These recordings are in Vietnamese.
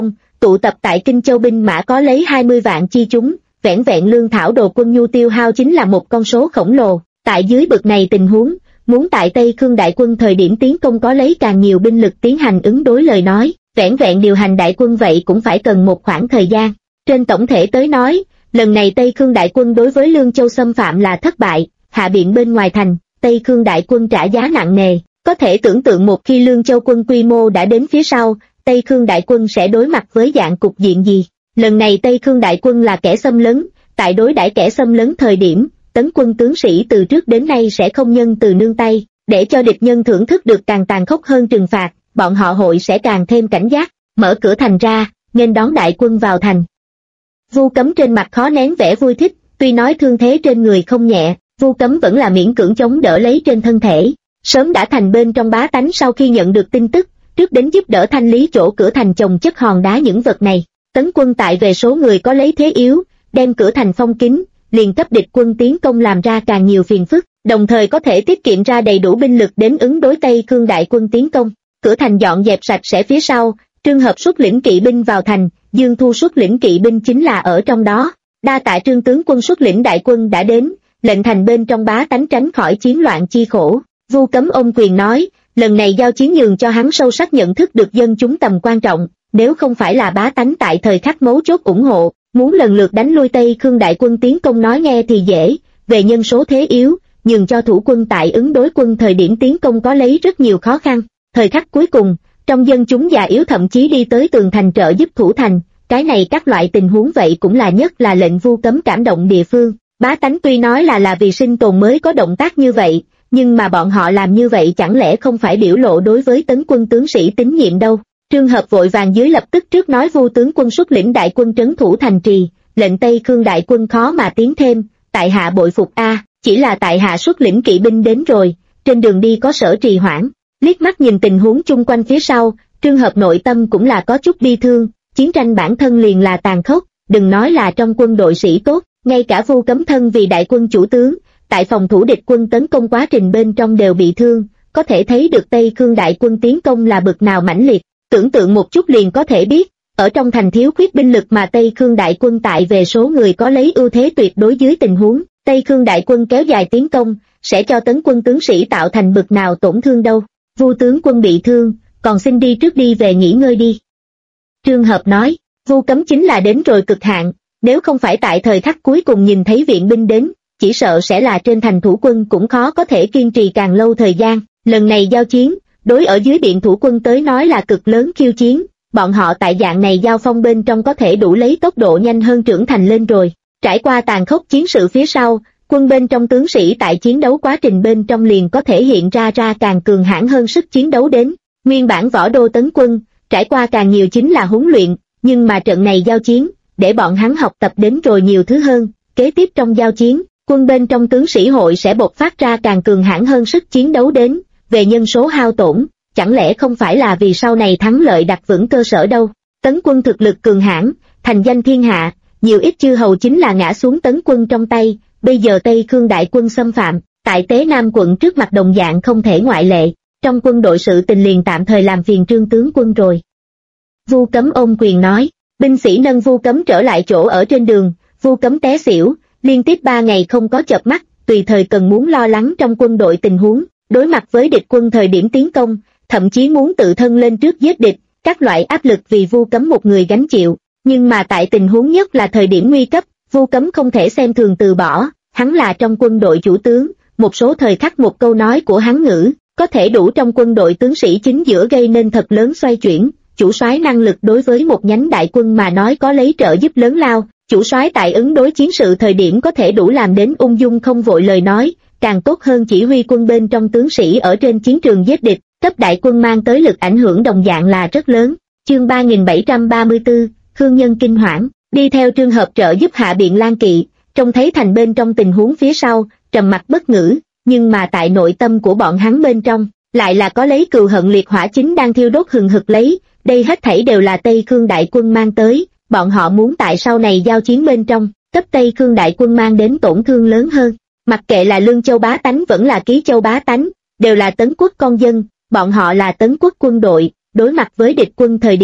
tụ tập tại Kinh Châu binh mã có lấy 20 vạn chi chúng, vẻn vẹn lương thảo đồ quân nhu tiêu hao chính là một con số khổng lồ. Tại dưới bực này tình huống, muốn tại Tây Khương đại quân thời điểm tiến công có lấy càng nhiều binh lực tiến hành ứng đối lời nói, vẻn vẹn điều hành đại quân vậy cũng phải cần một khoảng thời gian. Trên tổng thể tới nói, lần này Tây Khương đại quân đối với Lương Châu xâm phạm là thất bại, hạ biện bên ngoài thành, Tây Khương đại quân trả giá nặng nề. Có thể tưởng tượng một khi Lương Châu quân quy mô đã đến phía sau, Tây Khương đại quân sẽ đối mặt với dạng cục diện gì. Lần này Tây Khương đại quân là kẻ xâm lấn, tại đối đãi kẻ xâm lấn thời điểm, tấn quân tướng sĩ từ trước đến nay sẽ không nhân từ nương tay, để cho địch nhân thưởng thức được càng tàn khốc hơn trừng phạt, bọn họ hội sẽ càng thêm cảnh giác, mở cửa thành ra, nghênh đón đại quân vào thành. Vu Cấm trên mặt khó nén vẻ vui thích, tuy nói thương thế trên người không nhẹ, Vu Cấm vẫn là miễn cưỡng chống đỡ lấy trên thân thể. Sớm đã thành bên trong bá tánh sau khi nhận được tin tức, trước đến giúp đỡ thanh lý chỗ cửa thành chồng chất hòn đá những vật này. Tấn quân tại về số người có lấy thế yếu, đem cửa thành phong kín, liền cấp địch quân tiến công làm ra càng nhiều phiền phức, đồng thời có thể tiết kiệm ra đầy đủ binh lực đến ứng đối Tây Khương đại quân tiến công. Cửa thành dọn dẹp sạch sẽ phía sau, Trương Hợp xuất lĩnh kỵ binh vào thành, Dương Thu xuất lĩnh kỵ binh chính là ở trong đó. Đa tạ Trương tướng quân xuất lĩnh đại quân đã đến, lệnh thành bên trong bá tánh tránh khỏi chiến loạn chi khổ. Vu Cấm ôm quyền nói, lần này giao chiến nhường cho hắn sâu sắc nhận thức được dân chúng tầm quan trọng, nếu không phải là bá tánh tại thời khắc mấu chốt ủng hộ, muốn lần lượt đánh lui Tây Khương đại quân tiến công nói nghe thì dễ, về nhân số thế yếu, nhường cho thủ quân tại ứng đối quân thời điểm tiến công có lấy rất nhiều khó khăn. Thời khắc cuối cùng, trong dân chúng già yếu thậm chí đi tới tường thành trợ giúp thủ thành, cái này các loại tình huống vậy cũng là nhất là lệnh Vu Cấm cảm động địa phương. Bá tánh tuy nói là vì sinh tồn mới có động tác như vậy, nhưng mà bọn họ làm như vậy chẳng lẽ không phải biểu lộ đối với tấn quân tướng sĩ tín nhiệm đâu. Trương Hợp vội vàng dưới lập tức trước nói Vu tướng quân xuất lĩnh đại quân trấn thủ thành trì, lệnh Tây Khương đại quân khó mà tiến thêm, tại hạ bội phục a, chỉ là tại hạ xuất lĩnh kỵ binh đến rồi, trên đường đi có sở trì hoãn. Liếc mắt nhìn tình huống chung quanh phía sau, Trương Hợp nội tâm cũng là có chút bi thương, chiến tranh bản thân liền là tàn khốc, đừng nói là trong quân đội sĩ tốt, ngay cả Vu Cấm thân vì đại quân chủ tướng, tại phòng thủ địch quân tấn công quá trình bên trong đều bị thương, có thể thấy được Tây Khương đại quân tiến công là bực nào mãnh liệt. Tưởng tượng một chút liền có thể biết, ở trong thành thiếu khuyết binh lực mà Tây Khương đại quân tại về số người có lấy ưu thế tuyệt đối dưới tình huống, Tây Khương đại quân kéo dài tiến công, sẽ cho tấn quân tướng sĩ tạo thành bực nào tổn thương đâu. Vu tướng quân bị thương, còn xin đi trước đi về nghỉ ngơi đi. Trương Hợp nói, Vu Cấm chính là đến rồi cực hạn, nếu không phải tại thời khắc cuối cùng nhìn thấy viện binh đến, chỉ sợ sẽ là trên thành thủ quân cũng khó có thể kiên trì càng lâu thời gian. Lần này giao chiến, đối ở dưới điện thủ quân tới nói là cực lớn khiêu chiến, bọn họ tại dạng này giao phong bên trong có thể đủ lấy tốc độ nhanh hơn trưởng thành lên rồi. Trải qua tàn khốc chiến sự phía sau, quân bên trong tướng sĩ tại chiến đấu quá trình bên trong liền có thể hiện ra càng cường hãn hơn sức chiến đấu đến. Nguyên bản võ đô tấn quân, trải qua càng nhiều chính là huấn luyện, nhưng mà trận này giao chiến, để bọn hắn học tập đến rồi nhiều thứ hơn. Kế tiếp trong giao chiến, quân bên trong tướng sĩ hội sẽ bộc phát ra càng cường hãn hơn sức chiến đấu đến. Về nhân số hao tổn, chẳng lẽ không phải là vì sau này thắng lợi đặt vững cơ sở đâu. Tấn quân thực lực cường hãn, thành danh thiên hạ, nhiều ít chư hầu chính là ngã xuống tấn quân trong tay, bây giờ Tây Khương đại quân xâm phạm, tại Tế Nam quận trước mặt đồng dạng không thể ngoại lệ, trong quân đội sự tình liền tạm thời làm phiền Trương tướng quân rồi. Vu Cấm ôm quyền nói, binh sĩ nâng Vu Cấm trở lại chỗ ở trên đường, Vu Cấm té xỉu, liên tiếp 3 ngày không có chợp mắt, tùy thời cần muốn lo lắng trong quân đội tình huống. Đối mặt với địch quân thời điểm tiến công, thậm chí muốn tự thân lên trước giết địch, các loại áp lực vì Vu Cấm một người gánh chịu. Nhưng mà tại tình huống nhất là thời điểm nguy cấp, Vu Cấm không thể xem thường từ bỏ, hắn là trong quân đội chủ tướng, một số thời khắc một câu nói của hắn ngữ, có thể đủ trong quân đội tướng sĩ chính giữa gây nên thật lớn xoay chuyển. Chủ soái năng lực đối với một nhánh đại quân mà nói có lấy trợ giúp lớn lao, chủ soái tại ứng đối chiến sự thời điểm có thể đủ làm đến ung dung không vội lời nói, càng tốt hơn chỉ huy quân bên trong tướng sĩ ở trên chiến trường giết địch, cấp đại quân mang tới lực ảnh hưởng đồng dạng là rất lớn. Chương 3734, Khương Nhân kinh hoảng, đi theo Trương Hợp trợ giúp hạ biện Lan Kỵ, trông thấy thành bên trong tình huống phía sau, trầm mặc bất ngữ, nhưng mà tại nội tâm của bọn hắn bên trong, lại là có lấy cừu hận liệt hỏa chính đang thiêu đốt hừng hực lấy, đây hết thảy đều là Tây Khương đại quân mang tới, bọn họ muốn tại sau này giao chiến bên trong, cấp Tây Khương đại quân mang đến tổn thương lớn hơn. Mặc kệ là Lương Châu bá tánh vẫn là Ký Châu bá tánh, đều là Tấn quốc con dân, bọn họ là Tấn quốc quân đội, đối mặt với địch quân thời điểm,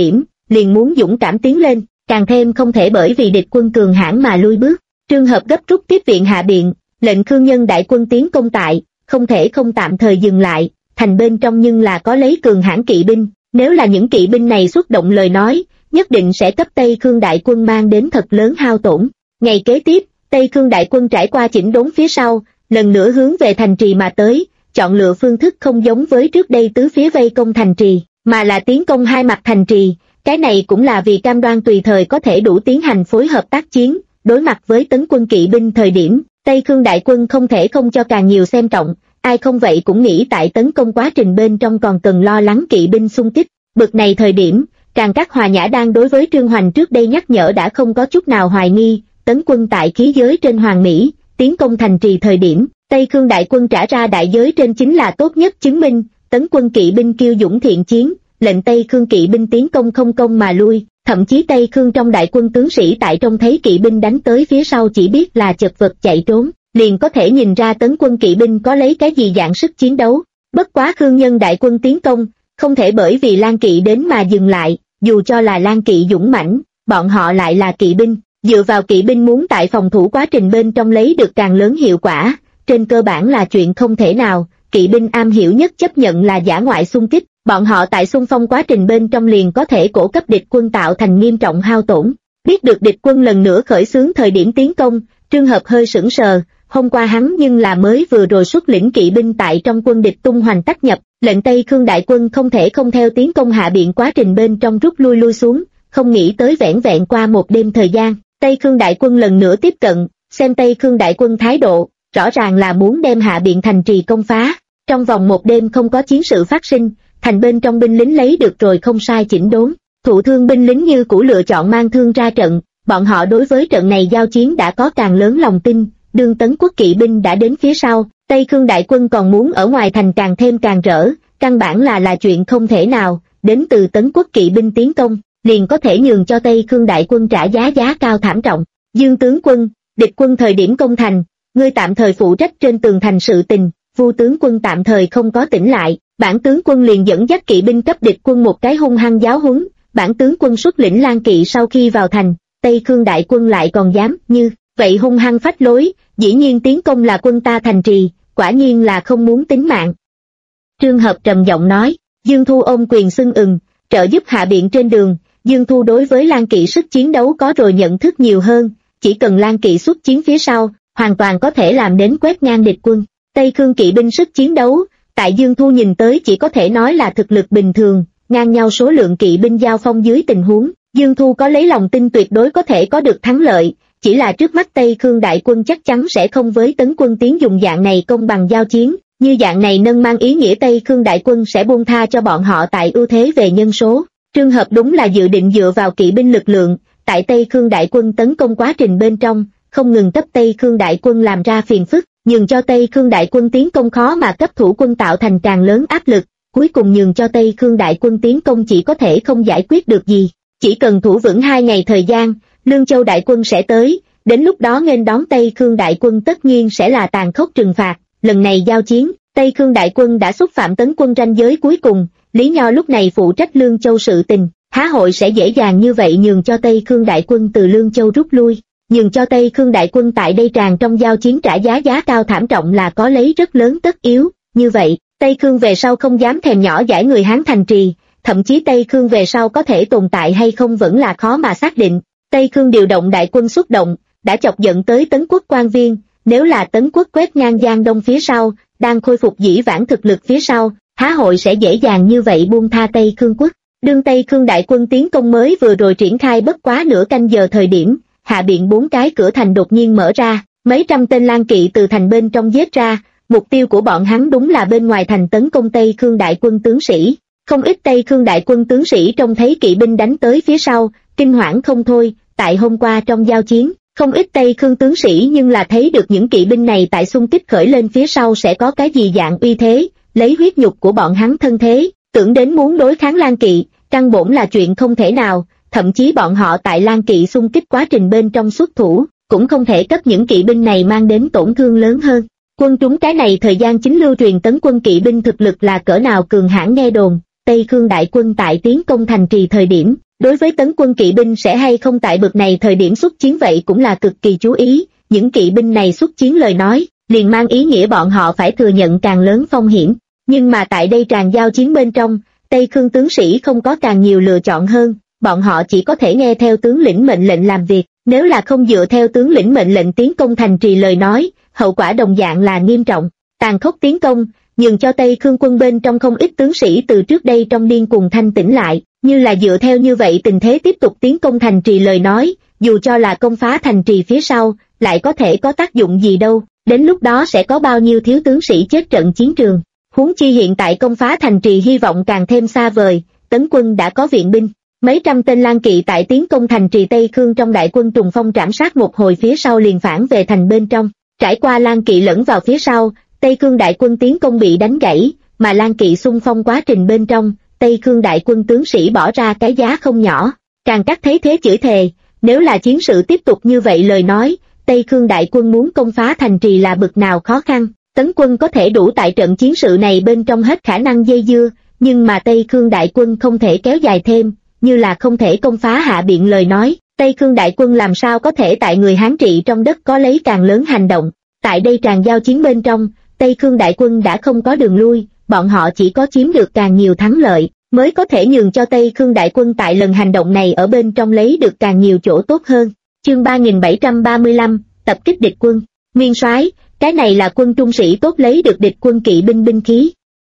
liền muốn dũng cảm tiến lên, càng thêm không thể bởi vì địch quân cường hãn mà lui bước. Trường hợp gấp rút tiếp viện hạ biện, lệnh Khương Nhân đại quân tiến công tại, không thể không tạm thời dừng lại, thành bên trong nhưng là có lấy cường hãn kỵ binh, nếu là những kỵ binh này xuất động lời nói, nhất định sẽ cấp Tây Khương đại quân mang đến thật lớn hao tổn. Ngày kế tiếp, Tây Khương đại quân trải qua chỉnh đốn phía sau, lần nữa hướng về thành trì mà tới, chọn lựa phương thức không giống với trước đây tứ phía vây công thành trì, mà là tiến công hai mặt thành trì, cái này cũng là vì cam đoan tùy thời có thể đủ tiến hành phối hợp tác chiến, đối mặt với tấn quân kỵ binh thời điểm, Tây Khương đại quân không thể không cho càng nhiều xem trọng, ai không vậy cũng nghĩ tại tấn công quá trình bên trong còn cần lo lắng kỵ binh xung kích. Bực này thời điểm, Tràng Cát Hòa Nhã đang đối với Trương Hoành trước đây nhắc nhở đã không có chút nào hoài nghi, tấn quân tại khí giới trên Hoàng Mỹ, tiến công thành trì thời điểm, Tây Khương đại quân trả ra đại giới trên chính là tốt nhất chứng minh, tấn quân kỵ binh kiêu dũng thiện chiến, lệnh Tây Khương kỵ binh tiến công không công mà lui, thậm chí Tây Khương trong đại quân tướng sĩ tại trông thấy kỵ binh đánh tới phía sau chỉ biết là chật vật chạy trốn, liền có thể nhìn ra tấn quân kỵ binh có lấy cái gì dạng sức chiến đấu. Bất quá Khương Nhân đại quân tiến công, không thể bởi vì Lan Kỵ đến mà dừng lại, dù cho là Lan Kỵ dũng mãnh, bọn họ lại là kỵ binh, dựa vào kỵ binh muốn tại phòng thủ quá trình bên trong lấy được càng lớn hiệu quả, trên cơ bản là chuyện không thể nào. Kỵ binh am hiểu nhất chấp nhận là dã ngoại xung kích, bọn họ tại xung phong quá trình bên trong liền có thể cổ cấp địch quân tạo thành nghiêm trọng hao tổn. Biết được địch quân lần nữa khởi xướng thời điểm tiến công, Trương Hợp hơi sững sờ, hôm qua hắn nhưng là mới vừa rồi xuất lĩnh kỵ binh tại trong quân địch tung hoành tách nhập, lệnh Tây Khương đại quân không thể không theo tiến công hạ biện quá trình bên trong rút lui xuống, không nghĩ tới vẻn vẹn qua một đêm thời gian, Tây Khương đại quân lần nữa tiếp cận, xem Tây Khương đại quân thái độ, rõ ràng là muốn đem hạ biện thành trì công phá. Trong vòng một đêm không có chiến sự phát sinh, thành bên trong binh lính lấy được rồi không sai chỉnh đốn, thụ thương binh lính như cũ lựa chọn mang thương ra trận, bọn họ đối với trận này giao chiến đã có càng lớn lòng tin. Đương Tấn Quốc kỵ binh đã đến phía sau, Tây Khương đại quân còn muốn ở ngoài thành càng thêm càng rỡ, căn bản là chuyện không thể nào. Đến từ Tấn Quốc kỵ binh tiến công, liền có thể nhường cho Tây Khương đại quân trả giá cao thảm trọng. Dương tướng quân, địch quân thời điểm công thành, ngươi tạm thời phụ trách trên tường thành sự tình, Vu tướng quân tạm thời không có tỉnh lại, bản tướng quân liền dẫn dắt kỵ binh cấp địch quân một cái hung hăng giáo huấn. Bản tướng quân xuất lĩnh Lan Kỵ sau khi vào thành, Tây Khương đại quân lại còn dám như vậy hung hăng phách lối, dĩ nhiên tiến công là quân ta thành trì, quả nhiên là không muốn tính mạng. Trương Hợp trầm giọng nói. Dương Thu ôm quyền xưng trợ giúp hạ biện trên đường. Dương Thu đối với Lan Kỵ sức chiến đấu có rồi nhận thức nhiều hơn, chỉ cần Lan Kỵ xuất chiến phía sau, hoàn toàn có thể làm đến quét ngang địch quân. Tây Khương kỵ binh sức chiến đấu, tại Dương Thu nhìn tới chỉ có thể nói là thực lực bình thường, ngang nhau số lượng kỵ binh giao phong dưới tình huống, Dương Thu có lấy lòng tin tuyệt đối có thể có được thắng lợi, chỉ là trước mắt Tây Khương đại quân chắc chắn sẽ không với Tấn quân tiến dùng dạng này công bằng giao chiến, như dạng này nâng mang ý nghĩa Tây Khương đại quân sẽ buông tha cho bọn họ tại ưu thế về nhân số. Trường hợp đúng là dự định dựa vào kỵ binh lực lượng, tại Tây Khương đại quân tấn công quá trình bên trong, không ngừng cấp Tây Khương đại quân làm ra phiền phức, nhường cho Tây Khương đại quân tiến công khó mà cấp thủ quân tạo thành càng lớn áp lực, cuối cùng nhường cho Tây Khương đại quân tiến công chỉ có thể không giải quyết được gì. Chỉ cần thủ vững 2 ngày thời gian, Lương Châu đại quân sẽ tới, đến lúc đó nghênh đón Tây Khương đại quân tất nhiên sẽ là tàn khốc trừng phạt. Lần này giao chiến, Tây Khương đại quân đã xúc phạm Tấn quân ranh giới cuối cùng, Lý Nho lúc này phụ trách Lương Châu sự tình, há hội sẽ dễ dàng như vậy nhường cho Tây Khương đại quân từ Lương Châu rút lui, nhường cho Tây Khương đại quân tại đây tràn trong giao chiến trả giá cao thảm trọng là có lấy rất lớn tất yếu. Như vậy, Tây Khương về sau không dám thèm nhỏ giải người Hán thành trì, thậm chí Tây Khương về sau có thể tồn tại hay không vẫn là khó mà xác định. Tây Khương điều động đại quân xuất động, đã chọc giận tới Tấn quốc quan viên, nếu là Tấn quốc quét ngang Giang Đông phía sau, đang khôi phục dĩ vãng thực lực phía sau, há hội sẽ dễ dàng như vậy buông tha Tây Khương quốc. Đương Tây Khương đại quân tiến công mới vừa rồi triển khai bất quá nửa canh giờ thời điểm, hạ biện 4 cái cửa thành đột nhiên mở ra, mấy trăm tên Lan Kỵ từ thành bên trong giết ra, mục tiêu của bọn hắn đúng là bên ngoài thành tấn công Tây Khương đại quân tướng sĩ. Không ít Tây Khương đại quân tướng sĩ trông thấy kỵ binh đánh tới phía sau, kinh hoảng không thôi. Tại hôm qua trong giao chiến, không ít Tây Khương tướng sĩ nhưng là thấy được những kỵ binh này tại xung kích khởi lên phía sau sẽ có cái gì dạng uy thế, lấy huyết nhục của bọn hắn thân thế, tưởng đến muốn đối kháng Lan Kỵ, căn bổn là chuyện không thể nào, thậm chí bọn họ tại Lan Kỵ xung kích quá trình bên trong xuất thủ, cũng không thể cấp những kỵ binh này mang đến tổn thương lớn hơn. Quân chúng cái này thời gian chính lưu truyền Tấn quân kỵ binh thực lực là cỡ nào cường hãn nghe đồn, Tây Khương đại quân tại tiến công thành trì thời điểm, Đối với tấn quân kỵ binh sẽ hay không tại bực này thời điểm xuất chiến vậy cũng là cực kỳ chú ý, những kỵ binh này xuất chiến lời nói, liền mang ý nghĩa bọn họ phải thừa nhận càng lớn phong hiểm, nhưng mà tại đây tràn giao chiến bên trong, Tây Khương tướng sĩ không có càng nhiều lựa chọn hơn, bọn họ chỉ có thể nghe theo tướng lĩnh mệnh lệnh làm việc, nếu là không dựa theo tướng lĩnh mệnh lệnh tiến công thành trì lời nói, hậu quả đồng dạng là nghiêm trọng, tàn khốc tiến công, nhường cho Tây Khương quân bên trong không ít tướng sĩ từ trước đây trong điên cuồng thanh tỉnh lại, như là dựa theo như vậy tình thế tiếp tục tiến công thành trì lời nói, dù cho là công phá thành trì phía sau, lại có thể có tác dụng gì đâu, đến lúc đó sẽ có bao nhiêu thiếu tướng sĩ chết trận chiến trường. Huống chi hiện tại công phá thành trì hy vọng càng thêm xa vời, tấn quân đã có viện binh, mấy trăm tên lang kỵ tại tiến công thành trì Tây Khương trong đại quân trùng phong trảm sát một hồi phía sau liền phản về thành bên trong, trải qua lang kỵ lẫn vào phía sau, Tây Khương đại quân tiến công bị đánh gãy, mà lang kỵ xung phong quá trình bên trong, Tây Khương đại quân tướng sĩ bỏ ra cái giá không nhỏ, càng cắt thấy thế chửi thề, nếu là chiến sự tiếp tục như vậy lời nói, Tây Khương đại quân muốn công phá thành trì là bực nào khó khăn, tấn quân có thể đủ tại trận chiến sự này bên trong hết khả năng dây dưa, nhưng mà Tây Khương đại quân không thể kéo dài thêm, như là không thể công phá hạ biện lời nói, Tây Khương đại quân làm sao có thể tại người Hán trị trong đất có lấy càng lớn hành động, tại đây tràn giao chiến bên trong, Tây Khương đại quân đã không có đường lui, bọn họ chỉ có chiếm được càng nhiều thắng lợi, mới có thể nhường cho Tây Khương đại quân tại lần hành động này ở bên trong lấy được càng nhiều chỗ tốt hơn. Chương 3735, tập kích địch quân. Nguyên soái, cái này là quân trung sĩ tốt lấy được địch quân kỵ binh binh khí.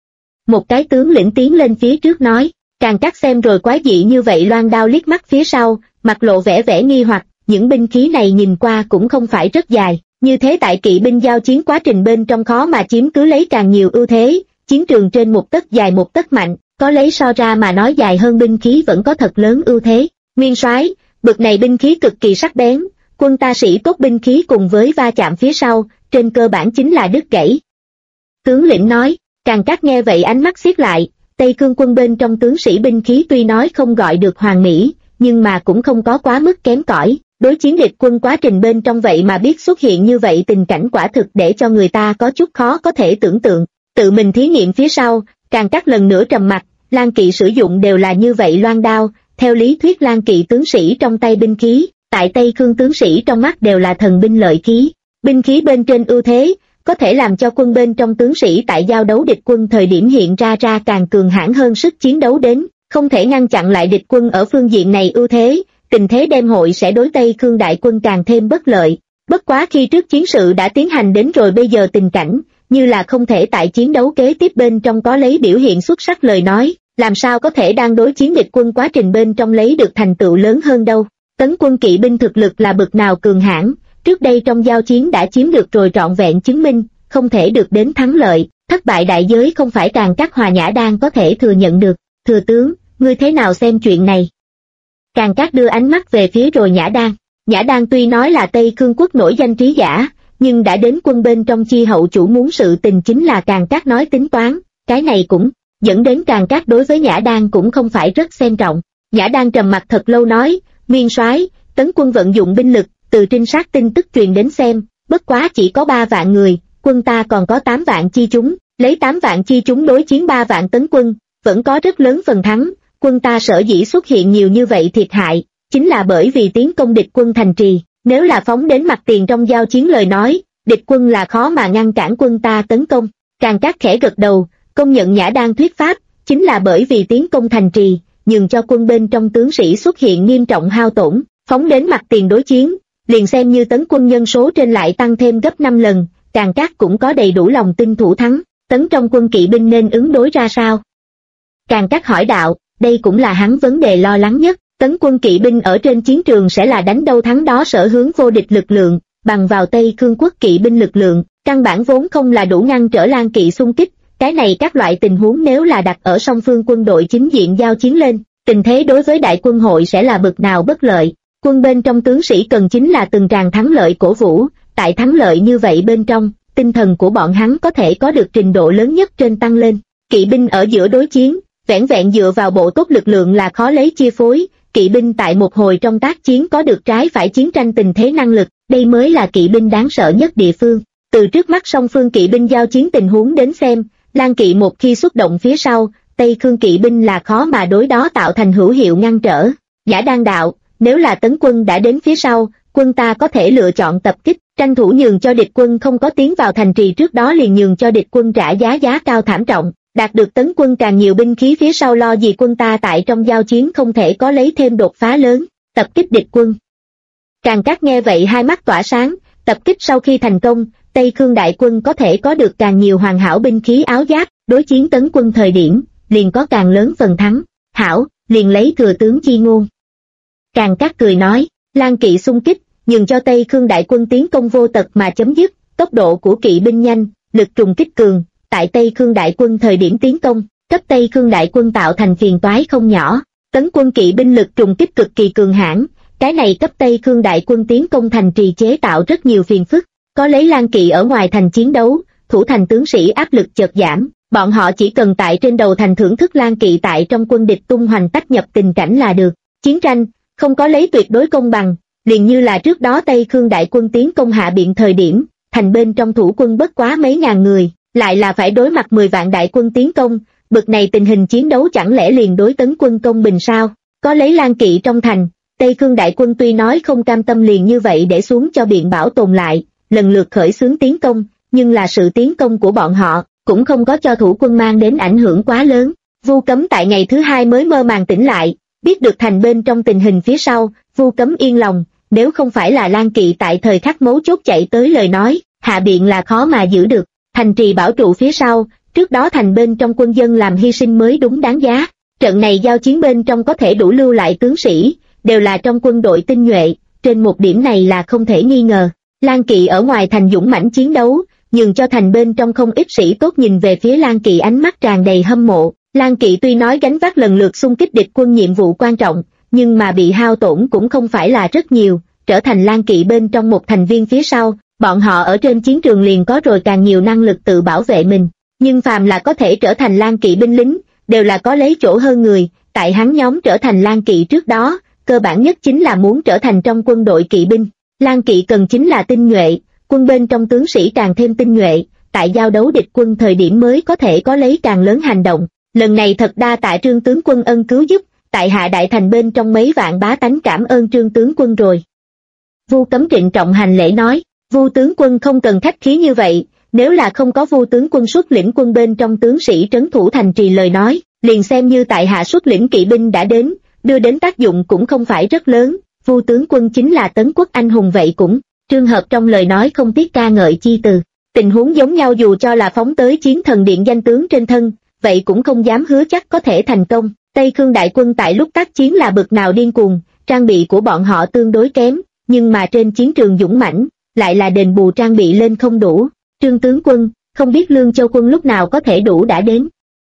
Một cái tướng lĩnh tiến lên phía trước nói, càng cắt xem rồi quái dị như vậy loan đao liếc mắt phía sau, mặt lộ vẻ nghi hoặc, những binh khí này nhìn qua cũng không phải rất dài, như thế tại kỵ binh giao chiến quá trình bên trong khó mà chiếm cứ lấy càng nhiều ưu thế, chiến trường trên một tấc dài một tấc mạnh, có lấy so ra mà nói dài hơn binh khí vẫn có thật lớn ưu thế. Nguyên soái, bực này binh khí cực kỳ sắc bén, quân ta sĩ tốt binh khí cùng với va chạm phía sau, trên cơ bản chính là đứt gãy. Tướng lĩnh nói, càng cắt nghe vậy ánh mắt xiết lại, Tây Khương quân bên trong tướng sĩ binh khí tuy nói không gọi được hoàn mỹ, nhưng mà cũng không có quá mức kém cỏi. Đối chiến địch quân quá trình bên trong vậy mà biết xuất hiện như vậy tình cảnh quả thực để cho người ta có chút khó có thể tưởng tượng. Tự mình thí nghiệm phía sau, càng cắt lần nữa trầm mặt, lang kỵ sử dụng đều là như vậy loan đao, theo lý thuyết lang kỵ tướng sĩ trong tay binh khí, tại Tây Khương tướng sĩ trong mắt đều là thần binh lợi khí. Binh khí bên trên ưu thế, có thể làm cho quân bên trong tướng sĩ tại giao đấu địch quân thời điểm hiện ra càng cường hãn hơn sức chiến đấu đến, không thể ngăn chặn lại địch quân ở phương diện này ưu thế, tình thế đem hội sẽ đối Tây Khương đại quân càng thêm bất lợi. Bất quá khi trước chiến sự đã tiến hành đến rồi bây giờ tình cảnh, như là không thể tại chiến đấu kế tiếp bên trong có lấy biểu hiện xuất sắc lời nói, làm sao có thể đang đối chiến địch quân quá trình bên trong lấy được thành tựu lớn hơn đâu. Tấn quân kỵ binh thực lực là bực nào cường hãn, trước đây trong giao chiến đã chiếm được rồi trọn vẹn chứng minh, không thể được đến thắng lợi, thất bại đại giới không phải càng cắt Hòa Nhã Đan có thể thừa nhận được. Thừa tướng, ngươi thế nào xem chuyện này? Càng cắt đưa ánh mắt về phía rồi Nhã Đan. Nhã Đan tuy nói là Tây Khương quốc nổi danh trí giả, nhưng đã đến quân bên trong chi hậu chủ muốn sự tình chính là càng cắt nói tính toán, cái này cũng dẫn đến càng cắt đối với Nhã Đan cũng không phải rất xem trọng. Nhã Đan trầm mặt thật lâu nói, nguyên soái, tấn quân vận dụng binh lực, từ trinh sát tin tức truyền đến xem, bất quá chỉ có 3 vạn người, quân ta còn có 8 vạn chi chúng, lấy 8 vạn chi chúng đối chiến 3 vạn tấn quân, vẫn có rất lớn phần thắng. Quân ta sở dĩ xuất hiện nhiều như vậy thiệt hại, chính là bởi vì tiến công địch quân thành trì, nếu là phóng đến mặt tiền trong giao chiến lời nói, địch quân là khó mà ngăn cản quân ta tấn công. Càng Cát khẽ gật đầu, công nhận Nhã Đan thuyết pháp, chính là bởi vì tiến công thành trì, nhường cho quân bên trong tướng sĩ xuất hiện nghiêm trọng hao tổn, phóng đến mặt tiền đối chiến, liền xem như tấn quân nhân số trên lại tăng thêm gấp 5 lần, Càng Cát cũng có đầy đủ lòng tin thủ thắng. Tấn trong quân kỵ binh nên ứng đối ra sao? Càng Cát hỏi đạo, đây cũng là hắn vấn đề lo lắng nhất. Tấn quân kỵ binh ở trên chiến trường sẽ là đánh đâu thắng đó sở hướng vô địch lực lượng, bằng vào Tây Khương quốc kỵ binh lực lượng, căn bản vốn không là đủ ngăn trở Lang kỵ xung kích. Cái này các loại tình huống nếu là đặt ở song phương quân đội chính diện giao chiến lên, tình thế đối với đại quân hội sẽ là bực nào bất lợi. Quân bên trong tướng sĩ cần chính là từng tràng thắng lợi cổ vũ, tại thắng lợi như vậy bên trong, tinh thần của bọn hắn có thể có được trình độ lớn nhất trên tăng lên. Kỵ binh ở giữa đối chiến, vẻn vẹn dựa vào bộ tốt lực lượng là khó lấy chia phối, kỵ binh tại một hồi trong tác chiến có được trái phải chiến tranh tình thế năng lực, đây mới là kỵ binh đáng sợ nhất địa phương. Từ trước mắt song phương kỵ binh giao chiến tình huống đến xem, Lang kỵ một khi xuất động phía sau, Tây Khương kỵ binh là khó mà đối đó tạo thành hữu hiệu ngăn trở. Giả Đan đạo, nếu là tấn quân đã đến phía sau, quân ta có thể lựa chọn tập kích, tranh thủ nhường cho địch quân không có tiến vào thành trì trước đó liền nhường cho địch quân trả giá cao thảm trọng, đạt được tấn quân càng nhiều binh khí phía sau lo gì quân ta tại trong giao chiến không thể có lấy thêm đột phá lớn, tập kích địch quân. Càng Cát nghe vậy hai mắt tỏa sáng, tập kích sau khi thành công, Tây Khương đại quân có thể có được càng nhiều hoàn hảo binh khí áo giáp, đối chiến tấn quân thời điểm, liền có càng lớn phần thắng, hảo, liền lấy thừa tướng chi ngôn. Càng Cát cười nói, Lang kỵ xung kích, nhường cho Tây Khương đại quân tiến công vô tật mà chấm dứt, tốc độ của kỵ binh nhanh, lực trùng kích cường, tại Tây Khương đại quân thời điểm tiến công, cấp Tây Khương đại quân tạo thành phiền toái không nhỏ, tấn quân kỵ binh lực trùng kích cực kỳ cường hãn, cái này cấp Tây Khương đại quân tiến công thành trì chế tạo rất nhiều phiền phức, có lấy Lang kỵ ở ngoài thành chiến đấu, thủ thành tướng sĩ áp lực chợt giảm, bọn họ chỉ cần tại trên đầu thành thưởng thức Lang kỵ tại trong quân địch tung hoành tách nhập tình cảnh là được. Chiến tranh không có lấy tuyệt đối công bằng, liền như là trước đó Tây Khương đại quân tiến công Hạ Biện thời điểm, thành bên trong thủ quân bất quá mấy ngàn người, lại là phải đối mặt 10 vạn đại quân tiến công, bực này tình hình chiến đấu chẳng lẽ liền đối tấn quân công bình sao? Có lấy Lang kỵ trong thành, Tây Khương đại quân tuy nói không cam tâm liền như vậy để xuống cho Biện bảo tồn lại, lần lượt khởi xướng tiến công, nhưng là sự tiến công của bọn họ cũng không có cho thủ quân mang đến ảnh hưởng quá lớn. Vu Cấm tại ngày thứ hai mới mơ màng tỉnh lại, biết được thành bên trong tình hình phía sau, Vu Cấm yên lòng, nếu không phải là Lang kỵ tại thời khắc mấu chốt chạy tới lời nói, Hạ Biện là khó mà giữ được, thành trì bảo trụ phía sau, trước đó thành bên trong quân dân làm hy sinh mới đúng đáng giá. Trận này giao chiến bên trong có thể đủ lưu lại tướng sĩ, đều là trong quân đội tinh nhuệ, trên một điểm này là không thể nghi ngờ. Lang kỵ ở ngoài thành dũng mãnh chiến đấu, nhường cho thành bên trong không ít sĩ tốt nhìn về phía Lang kỵ ánh mắt tràn đầy hâm mộ. Lang kỵ tuy nói gánh vác lần lượt xung kích địch quân nhiệm vụ quan trọng, nhưng mà bị hao tổn cũng không phải là rất nhiều, trở thành Lang kỵ bên trong một thành viên phía sau, bọn họ ở trên chiến trường liền có rồi càng nhiều năng lực tự bảo vệ mình. Nhưng phàm là có thể trở thành Lang kỵ binh lính, đều là có lấy chỗ hơn người, tại hắn nhóm trở thành Lang kỵ trước đó, cơ bản nhất chính là muốn trở thành trong quân đội kỵ binh. Lang kỵ cần chính là tinh nhuệ, quân bên trong tướng sĩ càng thêm tinh nhuệ, tại giao đấu địch quân thời điểm mới có thể có lấy càng lớn hành động. Lần này thật đa tạ Trương tướng quân ân cứu giúp, tại Hạ đại thành bên trong mấy vạn bá tánh cảm ơn Trương tướng quân rồi. Vu Cấm trịnh trọng hành lễ nói, Vu tướng quân không cần khách khí như vậy, nếu là không có Vu tướng quân xuất lĩnh quân bên trong tướng sĩ trấn thủ thành trì lời nói, liền xem như tại Hạ xuất lĩnh kỵ binh đã đến, đưa đến tác dụng cũng không phải rất lớn. Vu tướng quân chính là tấn quốc anh hùng vậy cũng. Trương Hợp trong lời nói không tiếc ca ngợi chi từ. Tình huống giống nhau dù cho là phóng tới chiến thần điện danh tướng trên thân, vậy cũng không dám hứa chắc có thể thành công. Tây Khương đại quân tại lúc tác chiến là bực nào điên cuồng, trang bị của bọn họ tương đối kém, nhưng mà trên chiến trường dũng mãnh, lại là đền bù trang bị lên không đủ. Trương tướng quân, không biết Lương Châu quân lúc nào có thể đủ đã đến?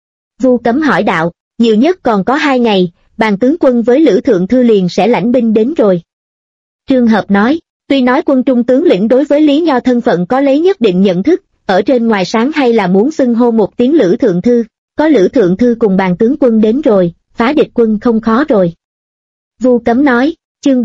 Vu Cấm hỏi đạo, nhiều nhất còn có 2 ngày, Bàn tướng quân với Lữ Thượng Thư liền sẽ lãnh binh đến rồi. Trương Hợp nói, tuy nói quân trung tướng lĩnh đối với Lý Nho thân phận có lấy nhất định nhận thức, ở trên ngoài sáng hay là muốn xưng hô một tiếng Lữ Thượng Thư, có Lữ Thượng Thư cùng Bàn tướng quân đến rồi, phá địch quân không khó rồi. Vu Cấm nói, chương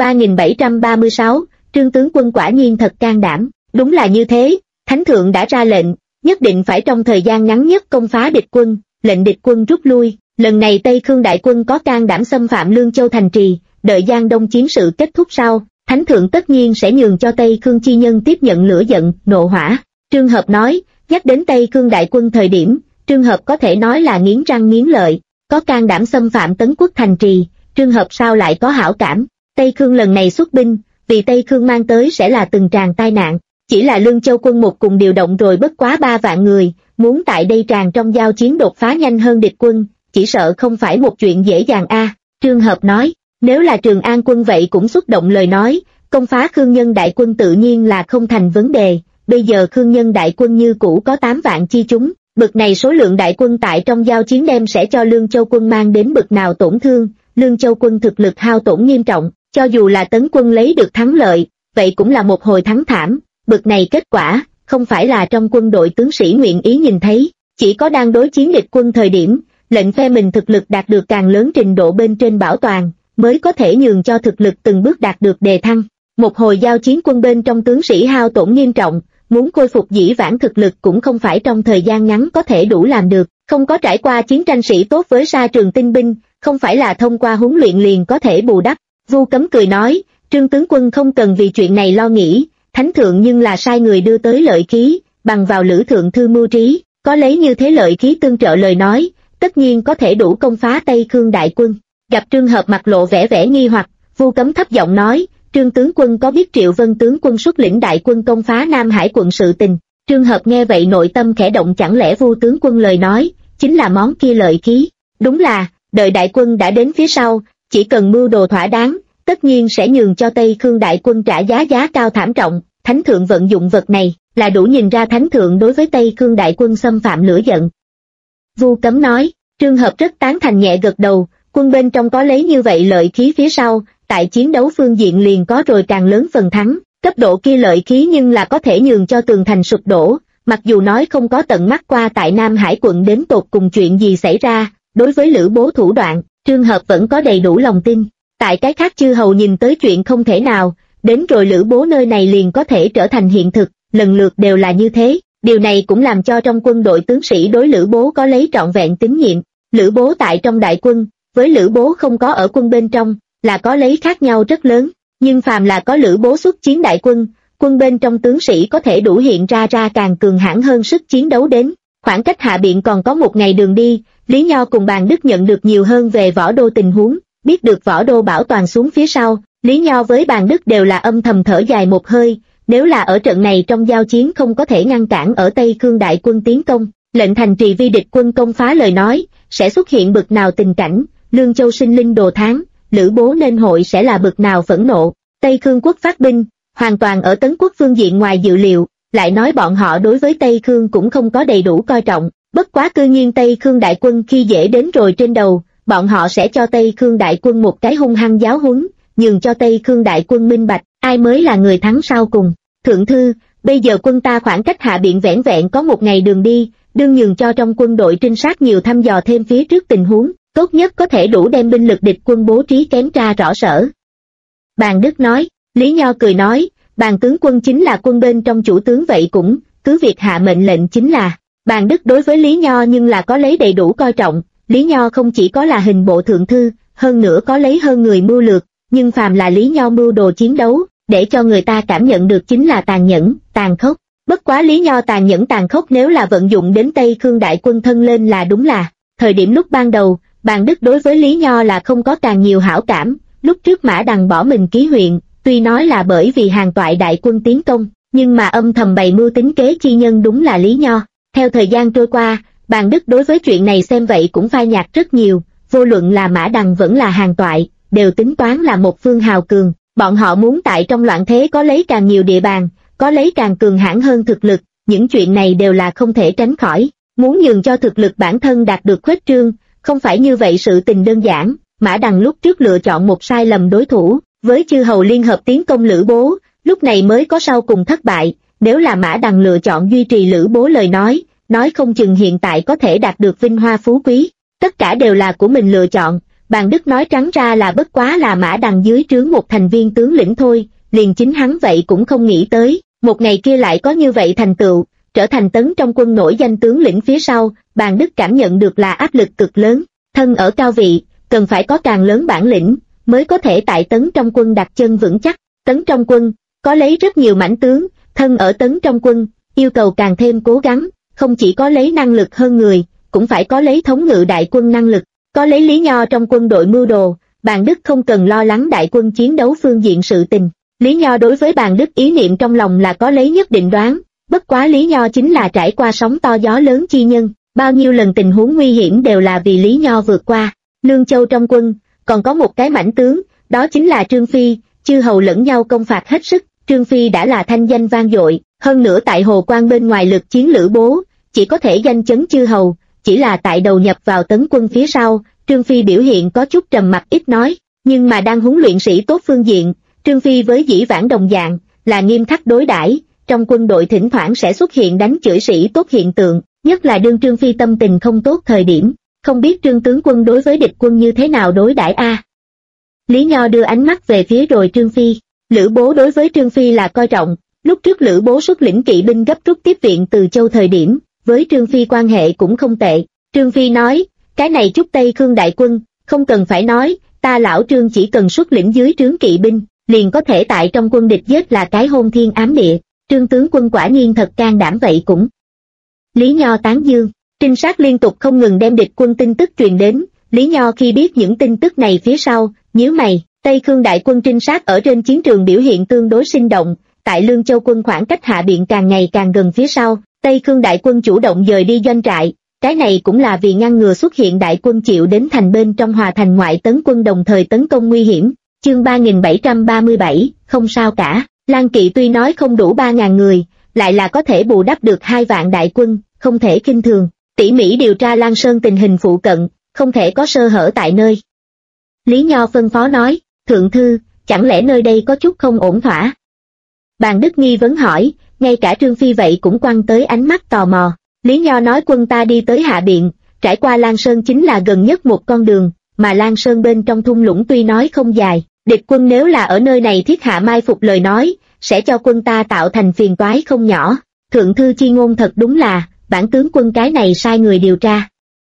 3736, Trương tướng quân quả nhiên thật can đảm, đúng là như thế, Thánh thượng đã ra lệnh, nhất định phải trong thời gian ngắn nhất công phá địch quân, lệnh địch quân rút lui. Lần này Tây Khương đại quân có can đảm xâm phạm Lương Châu thành trì, đợi Giang Đông chiến sự kết thúc sau, Thánh thượng tất nhiên sẽ nhường cho Tây Khương chi nhân tiếp nhận lửa giận, nộ hỏa. Trương Hợp nói, nhắc đến Tây Khương đại quân thời điểm, Trương Hợp có thể nói là nghiến răng nghiến lợi, có can đảm xâm phạm Tấn Quốc thành trì, Trương Hợp sao lại có hảo cảm. Tây Khương lần này xuất binh, vì Tây Khương mang tới sẽ là từng tràng tai nạn, chỉ là Lương Châu quân một cùng điều động rồi bất quá 3 vạn người, muốn tại đây tràng trong giao chiến đột phá nhanh hơn địch quân, chỉ sợ không phải một chuyện dễ dàng a. Trương Hợp nói, nếu là Trường An quân vậy cũng xúc động lời nói, công phá Khương Nhân đại quân tự nhiên là không thành vấn đề, bây giờ Khương Nhân đại quân như cũ có 8 vạn chi chúng, bực này số lượng đại quân tại trong giao chiến đem sẽ cho Lương Châu quân mang đến bực nào tổn thương. Lương Châu quân thực lực hao tổn nghiêm trọng, cho dù là Tấn quân lấy được thắng lợi, vậy cũng là một hồi thắng thảm, bực này kết quả, không phải là trong quân đội tướng sĩ nguyện ý nhìn thấy, chỉ có đang đối chiến địch quân thời điểm, lệnh phe mình thực lực đạt được càng lớn trình độ bên trên bảo toàn, mới có thể nhường cho thực lực từng bước đạt được đề thăng. Một hồi giao chiến quân bên trong tướng sĩ hao tổn nghiêm trọng, muốn khôi phục dĩ vãng thực lực cũng không phải trong thời gian ngắn có thể đủ làm được, không có trải qua chiến tranh sĩ tốt với sa trường tinh binh, không phải là thông qua huấn luyện liền có thể bù đắp. Vu Cấm cười nói, Trương tướng quân không cần vì chuyện này lo nghĩ, thánh thượng nhưng là sai người đưa tới lợi khí, bằng vào Lữ thượng thư mưu trí, có lấy như thế lợi khí tương trợ lời nói, tất nhiên có thể đủ công phá Tây Khương đại quân. Gặp Trương Hợp mặt lộ vẻ nghi hoặc, Vu Cấm thấp giọng nói, Trương tướng quân có biết Triệu Vân tướng quân xuất lĩnh đại quân công phá Nam Hải quận sự tình? Trương Hợp nghe vậy nội tâm khẽ động, chẳng lẽ Vu tướng quân lời nói chính là món kia lợi khí? Đúng là, đợi đại quân đã đến phía sau, chỉ cần mưu đồ thỏa đáng, tất nhiên sẽ nhường cho Tây Khương đại quân trả giá cao thảm trọng. Thánh thượng vận dụng vật này là đủ nhìn ra thánh thượng đối với Tây Khương đại quân xâm phạm lửa giận. Vu Cấm nói. Trương Hợp rất tán thành nhẹ gật đầu, quân bên trong có lấy như vậy lợi khí phía sau, tại chiến đấu phương diện liền có rồi càng lớn phần thắng. Cấp độ kia lợi khí nhưng là có thể nhường cho tường thành sụp đổ, mặc dù nói không có tận mắt qua tại Nam Hải quận đến tột cùng chuyện gì xảy ra, đối với Lữ Bố thủ đoạn, Trương Hợp vẫn có đầy đủ lòng tin. Tại cái khác chư hầu nhìn tới chuyện không thể nào, đến rồi Lữ Bố nơi này liền có thể trở thành hiện thực, lần lượt đều là như thế. Điều này cũng làm cho trong quân đội tướng sĩ đối Lữ Bố có lấy trọn vẹn tín nhiệm. Lữ Bố tại trong đại quân, với Lữ Bố không có ở quân bên trong, là có lấy khác nhau rất lớn. Nhưng phàm là có Lữ Bố xuất chiến đại quân, quân bên trong tướng sĩ có thể đủ hiện ra càng cường hãn hơn sức chiến đấu đến. Khoảng cách Hạ Biện còn có một ngày đường đi, Lý Nho cùng Bàn Đức nhận được nhiều hơn về Võ Đô tình huống, biết được Võ Đô bảo toàn xuống phía sau, Lý Nho với Bàn Đức đều là âm thầm thở dài một hơi. Nếu là ở trận này trong giao chiến không có thể ngăn cản ở Tây Khương đại quân tiến công, lệnh thành trì vi địch quân công phá lời nói, sẽ xuất hiện bực nào tình cảnh, Lương Châu sinh linh đồ tháng, Lữ Bố nên hội sẽ là bực nào phẫn nộ. Tây Khương quốc phát binh, hoàn toàn ở Tấn quốc phương diện ngoài dự liệu, lại nói bọn họ đối với Tây Khương cũng không có đầy đủ coi trọng, bất quá cư nhiên Tây Khương đại quân khi dễ đến rồi trên đầu, bọn họ sẽ cho Tây Khương đại quân một cái hung hăng giáo huấn, nhường cho Tây Khương đại quân minh bạch, ai mới là người thắng sau cùng. Thượng thư, bây giờ quân ta khoảng cách Hạ Biện vẻn vẹn có một ngày đường đi, đương nhường cho trong quân đội trinh sát nhiều thăm dò thêm phía trước tình huống, tốt nhất có thể đủ đem binh lực địch quân bố trí kiểm tra rõ sở. Bàn Đức nói. Lý Nho cười nói, Bàn tướng quân chính là quân bên trong chủ tướng vậy cũng, cứ việc hạ mệnh lệnh chính là. Bàn Đức đối với Lý Nho nhưng là có lấy đầy đủ coi trọng, Lý Nho không chỉ có là hình bộ thượng thư, hơn nữa có lấy hơn người mưu lược, nhưng phàm là Lý Nho mưu đồ chiến đấu, để cho người ta cảm nhận được chính là tàn nhẫn, tàn khốc. Bất quá Lý Nho tàn nhẫn tàn khốc nếu là vận dụng đến Tây Khương đại quân thân lên là đúng là, thời điểm lúc ban đầu, Bàn Đức đối với Lý Nho là không có càng nhiều hảo cảm, lúc trước Mã Đằng bỏ mình ký huyện, tuy nói là bởi vì hàng toại đại quân tiến công, nhưng mà âm thầm bày mưu tính kế chi nhân đúng là Lý Nho. Theo thời gian trôi qua, Bàn Đức đối với chuyện này xem vậy cũng phai nhạt rất nhiều, vô luận là Mã Đằng vẫn là hàng toại, đều tính toán là một phương hào cường, bọn họ muốn tại trong loạn thế có lấy càng nhiều địa bàn, có lấy càng cường hãn hơn thực lực, những chuyện này đều là không thể tránh khỏi, muốn nhường cho thực lực bản thân đạt được khuếch trương, không phải như vậy sự tình đơn giản. Mã Đằng lúc trước lựa chọn một sai lầm đối thủ, với chư hầu liên hợp tiến công Lữ Bố, lúc này mới có sau cùng thất bại. Nếu là Mã Đằng lựa chọn duy trì Lữ Bố lời nói không chừng hiện tại có thể đạt được vinh hoa phú quý. Tất cả đều là của mình lựa chọn. Bàn Đức nói trắng ra là bất quá là Mã Đằng dưới trướng một thành viên tướng lĩnh thôi, liền chính hắn vậy cũng không nghĩ tới, một ngày kia lại có như vậy thành tựu, trở thành Tấn trong quân nổi danh tướng lĩnh phía sau. Bàn Đức cảm nhận được là áp lực cực lớn, thân ở cao vị, cần phải có càng lớn bản lĩnh, mới có thể tại Tấn trong quân đặt chân vững chắc. Tấn trong quân, có lấy rất nhiều mãnh tướng, thân ở Tấn trong quân, yêu cầu càng thêm cố gắng, không chỉ có lấy năng lực hơn người, cũng phải có lấy thống ngự đại quân năng lực, có lấy Lý Nho trong quân đội mưu đồ. Bàn Đức không cần lo lắng đại quân chiến đấu phương diện sự tình. Lý Nho đối với Bàn Đức ý niệm trong lòng là có lấy nhất định đoán, bất quá Lý Nho chính là trải qua sóng to gió lớn chi nhân, bao nhiêu lần tình huống nguy hiểm đều là vì Lý Nho vượt qua. Lương Châu trong quân, còn có một cái mãnh tướng, đó chính là Trương Phi, chư hầu lẫn nhau công phạt hết sức, Trương Phi đã là thanh danh vang dội, hơn nữa tại Hồ Quan bên ngoài lực chiến Lữ Bố, chỉ có thể danh chấn chư hầu, chỉ là tại đầu nhập vào Tấn quân phía sau, Trương Phi biểu hiện có chút trầm mặc ít nói, nhưng mà đang huấn luyện sĩ tốt phương diện, Trương Phi với dĩ vãng đồng dạng, là nghiêm khắc đối đãi, trong quân đội thỉnh thoảng sẽ xuất hiện đánh chửi sĩ tốt hiện tượng, nhất là đương Trương Phi tâm tình không tốt thời điểm, không biết Trương tướng quân đối với địch quân như thế nào đối đãi a? Lý Nho đưa ánh mắt về phía rồi Trương Phi, Lữ Bố đối với Trương Phi là coi trọng, lúc trước Lữ Bố xuất lĩnh kỵ binh gấp rút tiếp viện từ Châu thời điểm, với Trương Phi quan hệ cũng không tệ. Trương Phi nói, cái này chút Tây Khương đại quân, Không cần phải nói, ta lão Trương chỉ cần xuất lĩnh dưới trướng kỵ binh, liền có thể tại trong quân địch giết là cái hôn thiên ám địa. Trương tướng quân quả nhiên thật can đảm vậy cũng. Lý Nho tán dương. Trinh sát liên tục không ngừng đem địch quân tin tức truyền đến, Lý Nho khi biết những tin tức này phía sau, nhíu mày. Tây Khương đại quân trinh sát ở trên chiến trường biểu hiện tương đối sinh động, tại Lương Châu quân khoảng cách Hạ Biện càng ngày càng gần phía sau, Tây Khương đại quân chủ động dời đi doanh trại, cái này cũng là vì ngăn ngừa xuất hiện đại quân chịu đến thành bên trong Hòa Thành ngoại tấn quân đồng thời tấn công nguy hiểm. Chương 3737, không sao cả, Lan Kỵ tuy nói không đủ 3.000 người, lại là có thể bù đắp được 2 vạn đại quân, không thể khinh thường, tỉ mỉ điều tra Lan Sơn tình hình phụ cận, không thể có sơ hở tại nơi. Lý Nho phân phó nói, thượng thư, chẳng lẽ nơi đây có chút không ổn thỏa? Bàn Đức nghi vấn hỏi, ngay cả Trương Phi vậy cũng quăng tới ánh mắt tò mò. Lý Nho nói quân ta đi tới Hạ Biện, trải qua Lan Sơn chính là gần nhất một con đường, mà Lan Sơn bên trong thung lũng tuy nói không dài, địch quân nếu là ở nơi này thiết hạ mai phục lời nói, sẽ cho quân ta tạo thành phiền toái không nhỏ. Thượng thư chi ngôn thật đúng là, bản tướng quân cái này sai người điều tra.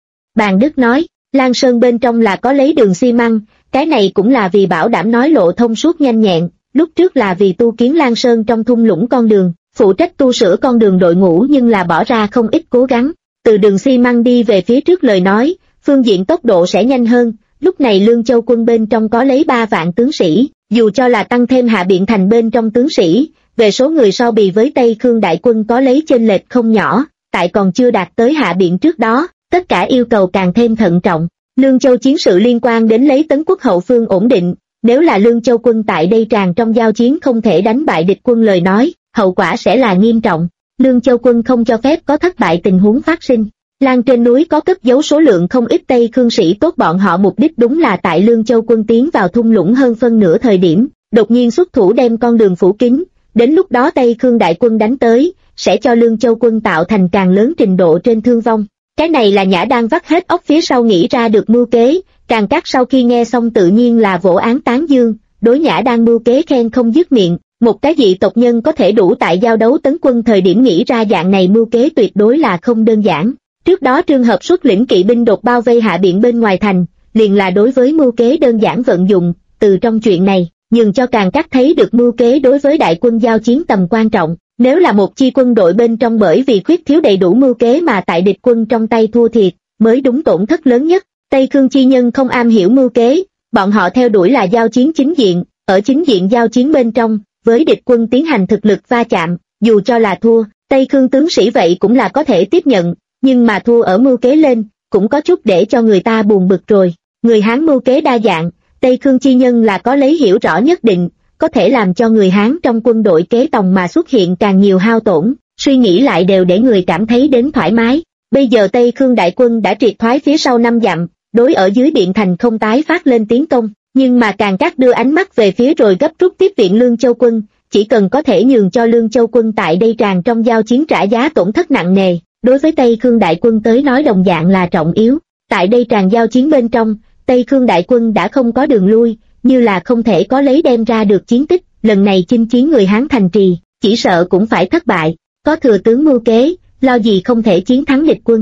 Bàn Đức nói, Lan Sơn bên trong là có lấy đường xi măng, cái này cũng là vì bảo đảm nói lộ thông suốt nhanh nhẹn, lúc trước là vì tu kiến Lan Sơn trong thung lũng con đường, phụ trách tu sửa con đường đội ngũ nhưng là bỏ ra không ít cố gắng, từ đường xi măng đi về phía trước lời nói, phương diện tốc độ sẽ nhanh hơn, lúc này Lương Châu quân bên trong có lấy 3 vạn tướng sĩ, dù cho là tăng thêm Hạ Biện thành bên trong tướng sĩ, về số người so bì với Tây Khương đại quân có lấy chênh lệch không nhỏ, tại còn chưa đạt tới Hạ Biện trước đó, tất cả yêu cầu càng thêm thận trọng. Lương Châu chiến sự liên quan đến lấy Tấn quốc hậu phương ổn định, nếu là Lương Châu quân tại đây tràn trong giao chiến không thể đánh bại địch quân lời nói, hậu quả sẽ là nghiêm trọng. Lương Châu quân không cho phép có thất bại tình huống phát sinh. Lan trên núi có cất giấu số lượng không ít Tây Khương sĩ tốt, bọn họ mục đích đúng là tại Lương Châu quân tiến vào thung lũng hơn phân nửa thời điểm, đột nhiên xuất thủ đem con đường phủ kín, đến lúc đó Tây Khương đại quân đánh tới, sẽ cho Lương Châu quân tạo thành càng lớn trình độ trên thương vong. Cái này là Nhã đang vắt hết óc phía sau nghĩ ra được mưu kế, Càn Cát sau khi nghe xong tự nhiên là vỗ án tán dương, đối Nhã đang mưu kế khen không dứt miệng, một cái dị tộc nhân có thể đủ tại giao đấu tấn quân thời điểm nghĩ ra dạng này mưu kế tuyệt đối là không đơn giản. Trước đó trường hợp xuất lĩnh kỵ binh đột bao vây Hạ Biện bên ngoài thành, liền là đối với mưu kế đơn giản vận dụng, từ trong chuyện này, nhường cho Càn Cát thấy được mưu kế đối với đại quân giao chiến tầm quan trọng. Nếu là một chi quân đội bên trong bởi vì khuyết thiếu đầy đủ mưu kế mà tại địch quân trong tay thua thiệt, mới đúng tổn thất lớn nhất. Tây Khương chi nhân không am hiểu mưu kế, bọn họ theo đuổi là giao chiến chính diện, ở chính diện giao chiến bên trong, với địch quân tiến hành thực lực va chạm, dù cho là thua, Tây Khương tướng sĩ vậy cũng là có thể tiếp nhận, nhưng mà thua ở mưu kế lên, cũng có chút để cho người ta buồn bực rồi. Người Hán mưu kế đa dạng, Tây Khương chi nhân là có lấy hiểu rõ nhất định, có thể làm cho người Hán trong quân đội kế tòng mà xuất hiện càng nhiều hao tổn, suy nghĩ lại đều để người cảm thấy đến thoải mái. Bây giờ Tây Khương đại quân đã triệt thoái phía sau 5 dặm, đối ở dưới Biện thành không tái phát lên tiến công, nhưng mà Càn Cát đưa ánh mắt về phía rồi gấp rút tiếp viện Lương Châu quân, chỉ cần có thể nhường cho Lương Châu quân tại đây tràn trong giao chiến trả giá tổn thất nặng nề, đối với Tây Khương đại quân tới nói đồng dạng là trọng yếu. Tại đây tràn giao chiến bên trong, Tây Khương đại quân đã không có đường lui, như là không thể có lấy đem ra được chiến tích, lần này chinh chiến người Hán thành trì, chỉ sợ cũng phải thất bại, có thừa tướng mưu kế, lo gì không thể chiến thắng địch quân.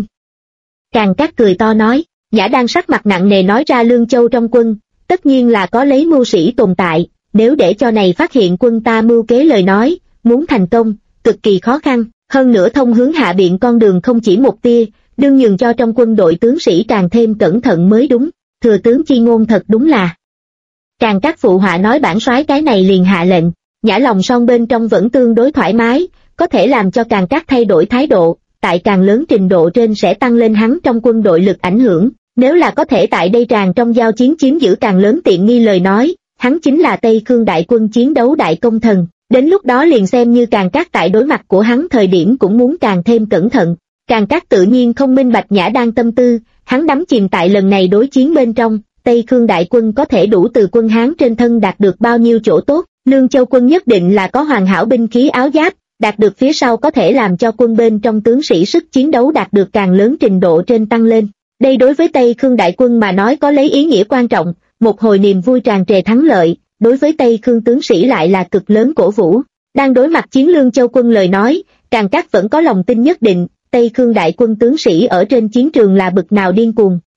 Càn Cát cười to nói, Nhã đang sắc mặt nặng nề nói ra Lương Châu trong quân, tất nhiên là có lấy mưu sĩ tồn tại, nếu để cho này phát hiện quân ta mưu kế lời nói, muốn thành công, cực kỳ khó khăn, hơn nữa thông hướng Hạ Biện con đường không chỉ một tia, đương nhường cho trong quân đội tướng sĩ càng thêm cẩn thận mới đúng, thừa tướng chi ngôn thật đúng là. Càn Cát phụ họa nói bản soái cái này liền hạ lệnh, Nhã lòng son bên trong vẫn tương đối thoải mái, có thể làm cho Càn Cát thay đổi thái độ, tại càng lớn trình độ trên sẽ tăng lên hắn trong quân đội lực ảnh hưởng, nếu là có thể tại đây tràn trong giao chiến chiếm giữ càng lớn tiện nghi lời nói, hắn chính là Tây Khương đại quân chiến đấu đại công thần, đến lúc đó liền xem như Càn Cát tại đối mặt của hắn thời điểm cũng muốn càng thêm cẩn thận. Càn Cát tự nhiên không minh bạch Nhã đang tâm tư, hắn đắm chìm tại lần này đối chiến bên trong, Tây Khương đại quân có thể đủ từ quân Hán trên thân đạt được bao nhiêu chỗ tốt, Lương Châu quân nhất định là có hoàn hảo binh khí áo giáp, đạt được phía sau có thể làm cho quân bên trong tướng sĩ sức chiến đấu đạt được càng lớn trình độ trên tăng lên. Đây đối với Tây Khương đại quân mà nói có lấy ý nghĩa quan trọng, một hồi niềm vui tràn trề thắng lợi, đối với Tây Khương tướng sĩ lại là cực lớn cổ vũ. Đang đối mặt chiến Lương Châu quân lời nói, Càn Cát vẫn có lòng tin nhất định, Tây Khương đại quân tướng sĩ ở trên chiến trường là bực nào điên cuồng,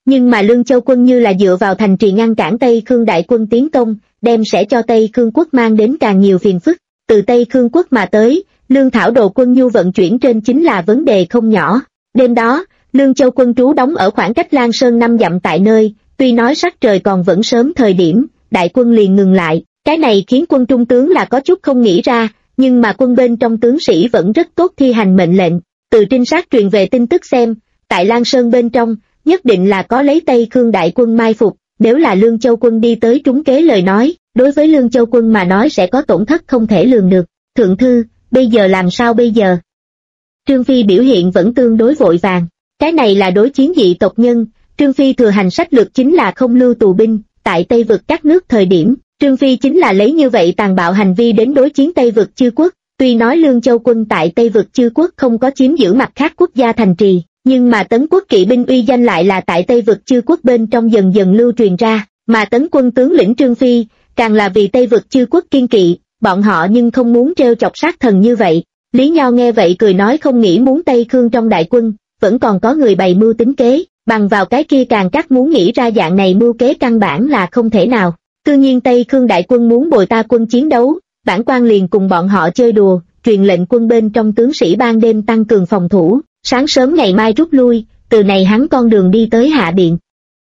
nhưng mà Lương Châu quân như là dựa vào thành trì ngăn cản Tây Khương đại quân tiến công, đem sẽ cho Tây Khương quốc mang đến càng nhiều phiền phức. Từ Tây Khương quốc mà tới, lương thảo đồ quân nhu vận chuyển trên chính là vấn đề không nhỏ. Đêm đó, Lương Châu quân trú đóng ở khoảng cách Lan Sơn 5 dặm tại nơi, tuy nói sắc trời còn vẫn sớm thời điểm, đại quân liền ngừng lại. Cái này khiến quân trung tướng là có chút không nghĩ ra, nhưng mà quân bên trong tướng sĩ vẫn rất tốt thi hành mệnh lệnh. Từ trinh sát truyền về tin tức xem, tại Lan Sơn bên trong, nhất định là có lấy Tây Khương đại quân mai phục, nếu là Lương Châu quân đi tới trúng kế lời nói, đối với Lương Châu quân mà nói sẽ có tổn thất không thể lường được. Thượng thư, bây giờ làm sao bây giờ? Trương Phi biểu hiện vẫn tương đối vội vàng. Cái này là đối chiến dị tộc nhân, Trương Phi thừa hành sách lược chính là không lưu tù binh, tại Tây vực các nước thời điểm, Trương Phi chính là lấy như vậy tàn bạo hành vi đến đối chiến Tây vực chư quốc. Tuy nói Lương Châu quân tại Tây vực chư quốc không có chiếm giữ mặt khác quốc gia thành trì, nhưng mà Tấn quốc kỵ binh uy danh lại là tại Tây vực chư quốc bên trong dần dần lưu truyền ra, mà Tấn quân tướng lĩnh Trương Phi, càng là vì Tây vực chư quốc kiên kỵ, bọn họ nhưng không muốn trêu chọc sát thần như vậy. Lý Nho nghe vậy cười nói không nghĩ muốn Tây Khương trong đại quân, vẫn còn có người bày mưu tính kế, bằng vào cái kia càng các muốn nghĩ ra dạng này mưu kế căn bản là không thể nào. Tự nhiên Tây Khương đại quân muốn bồi ta quân chiến đấu, bản quan liền cùng bọn họ chơi đùa, truyền lệnh quân bên trong tướng sĩ ban đêm tăng cường phòng thủ, sáng sớm ngày mai rút lui, từ này hắn con đường đi tới Hạ Biện.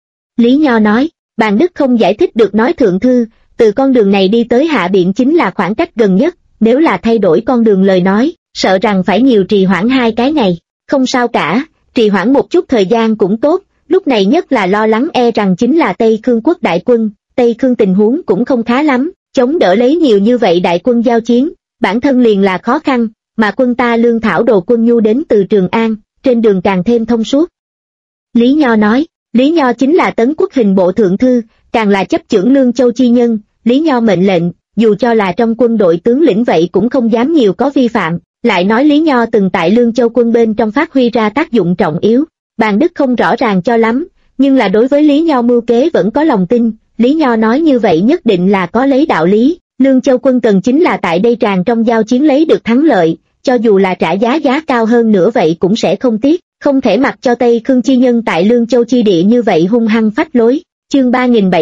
Lý Nho nói, Bàn Đức không giải thích được nói thượng thư, từ con đường này đi tới Hạ Biện chính là khoảng cách gần nhất, nếu là thay đổi con đường lời nói, sợ rằng phải nhiều trì hoãn 2 cái ngày. Không sao cả, trì hoãn một chút thời gian cũng tốt, lúc này nhất là lo lắng e rằng chính là Tây Khương quốc đại quân, Tây Khương tình huống cũng không khá lắm, chống đỡ lấy nhiều như vậy đại quân giao chiến, bản thân liền là khó khăn, mà quân ta lương thảo đồ quân nhu đến từ Trường An, trên đường càng thêm thông suốt. Lý Nho nói, Lý Nho chính là Tấn quốc hình bộ thượng thư, càng là chấp chưởng Lương Châu chi nhân, Lý Nho mệnh lệnh, dù cho là trong quân đội tướng lĩnh vậy cũng không dám nhiều có vi phạm, lại nói Lý Nho từng tại Lương Châu quân bên trong phát huy ra tác dụng trọng yếu. Bàn Đức không rõ ràng cho lắm, nhưng là đối với Lý Nho mưu kế vẫn có lòng tin, Lý Nho nói như vậy nhất định là có lấy đạo lý, Lương Châu quân cần chính là tại đây tràn trong giao chiến lấy được thắng lợi, cho dù là trả giá cao hơn nữa vậy cũng sẽ không tiếc, không thể mặc cho Tây Khương chi nhân tại Lương Châu chi địa như vậy hung hăng phách lối. Chương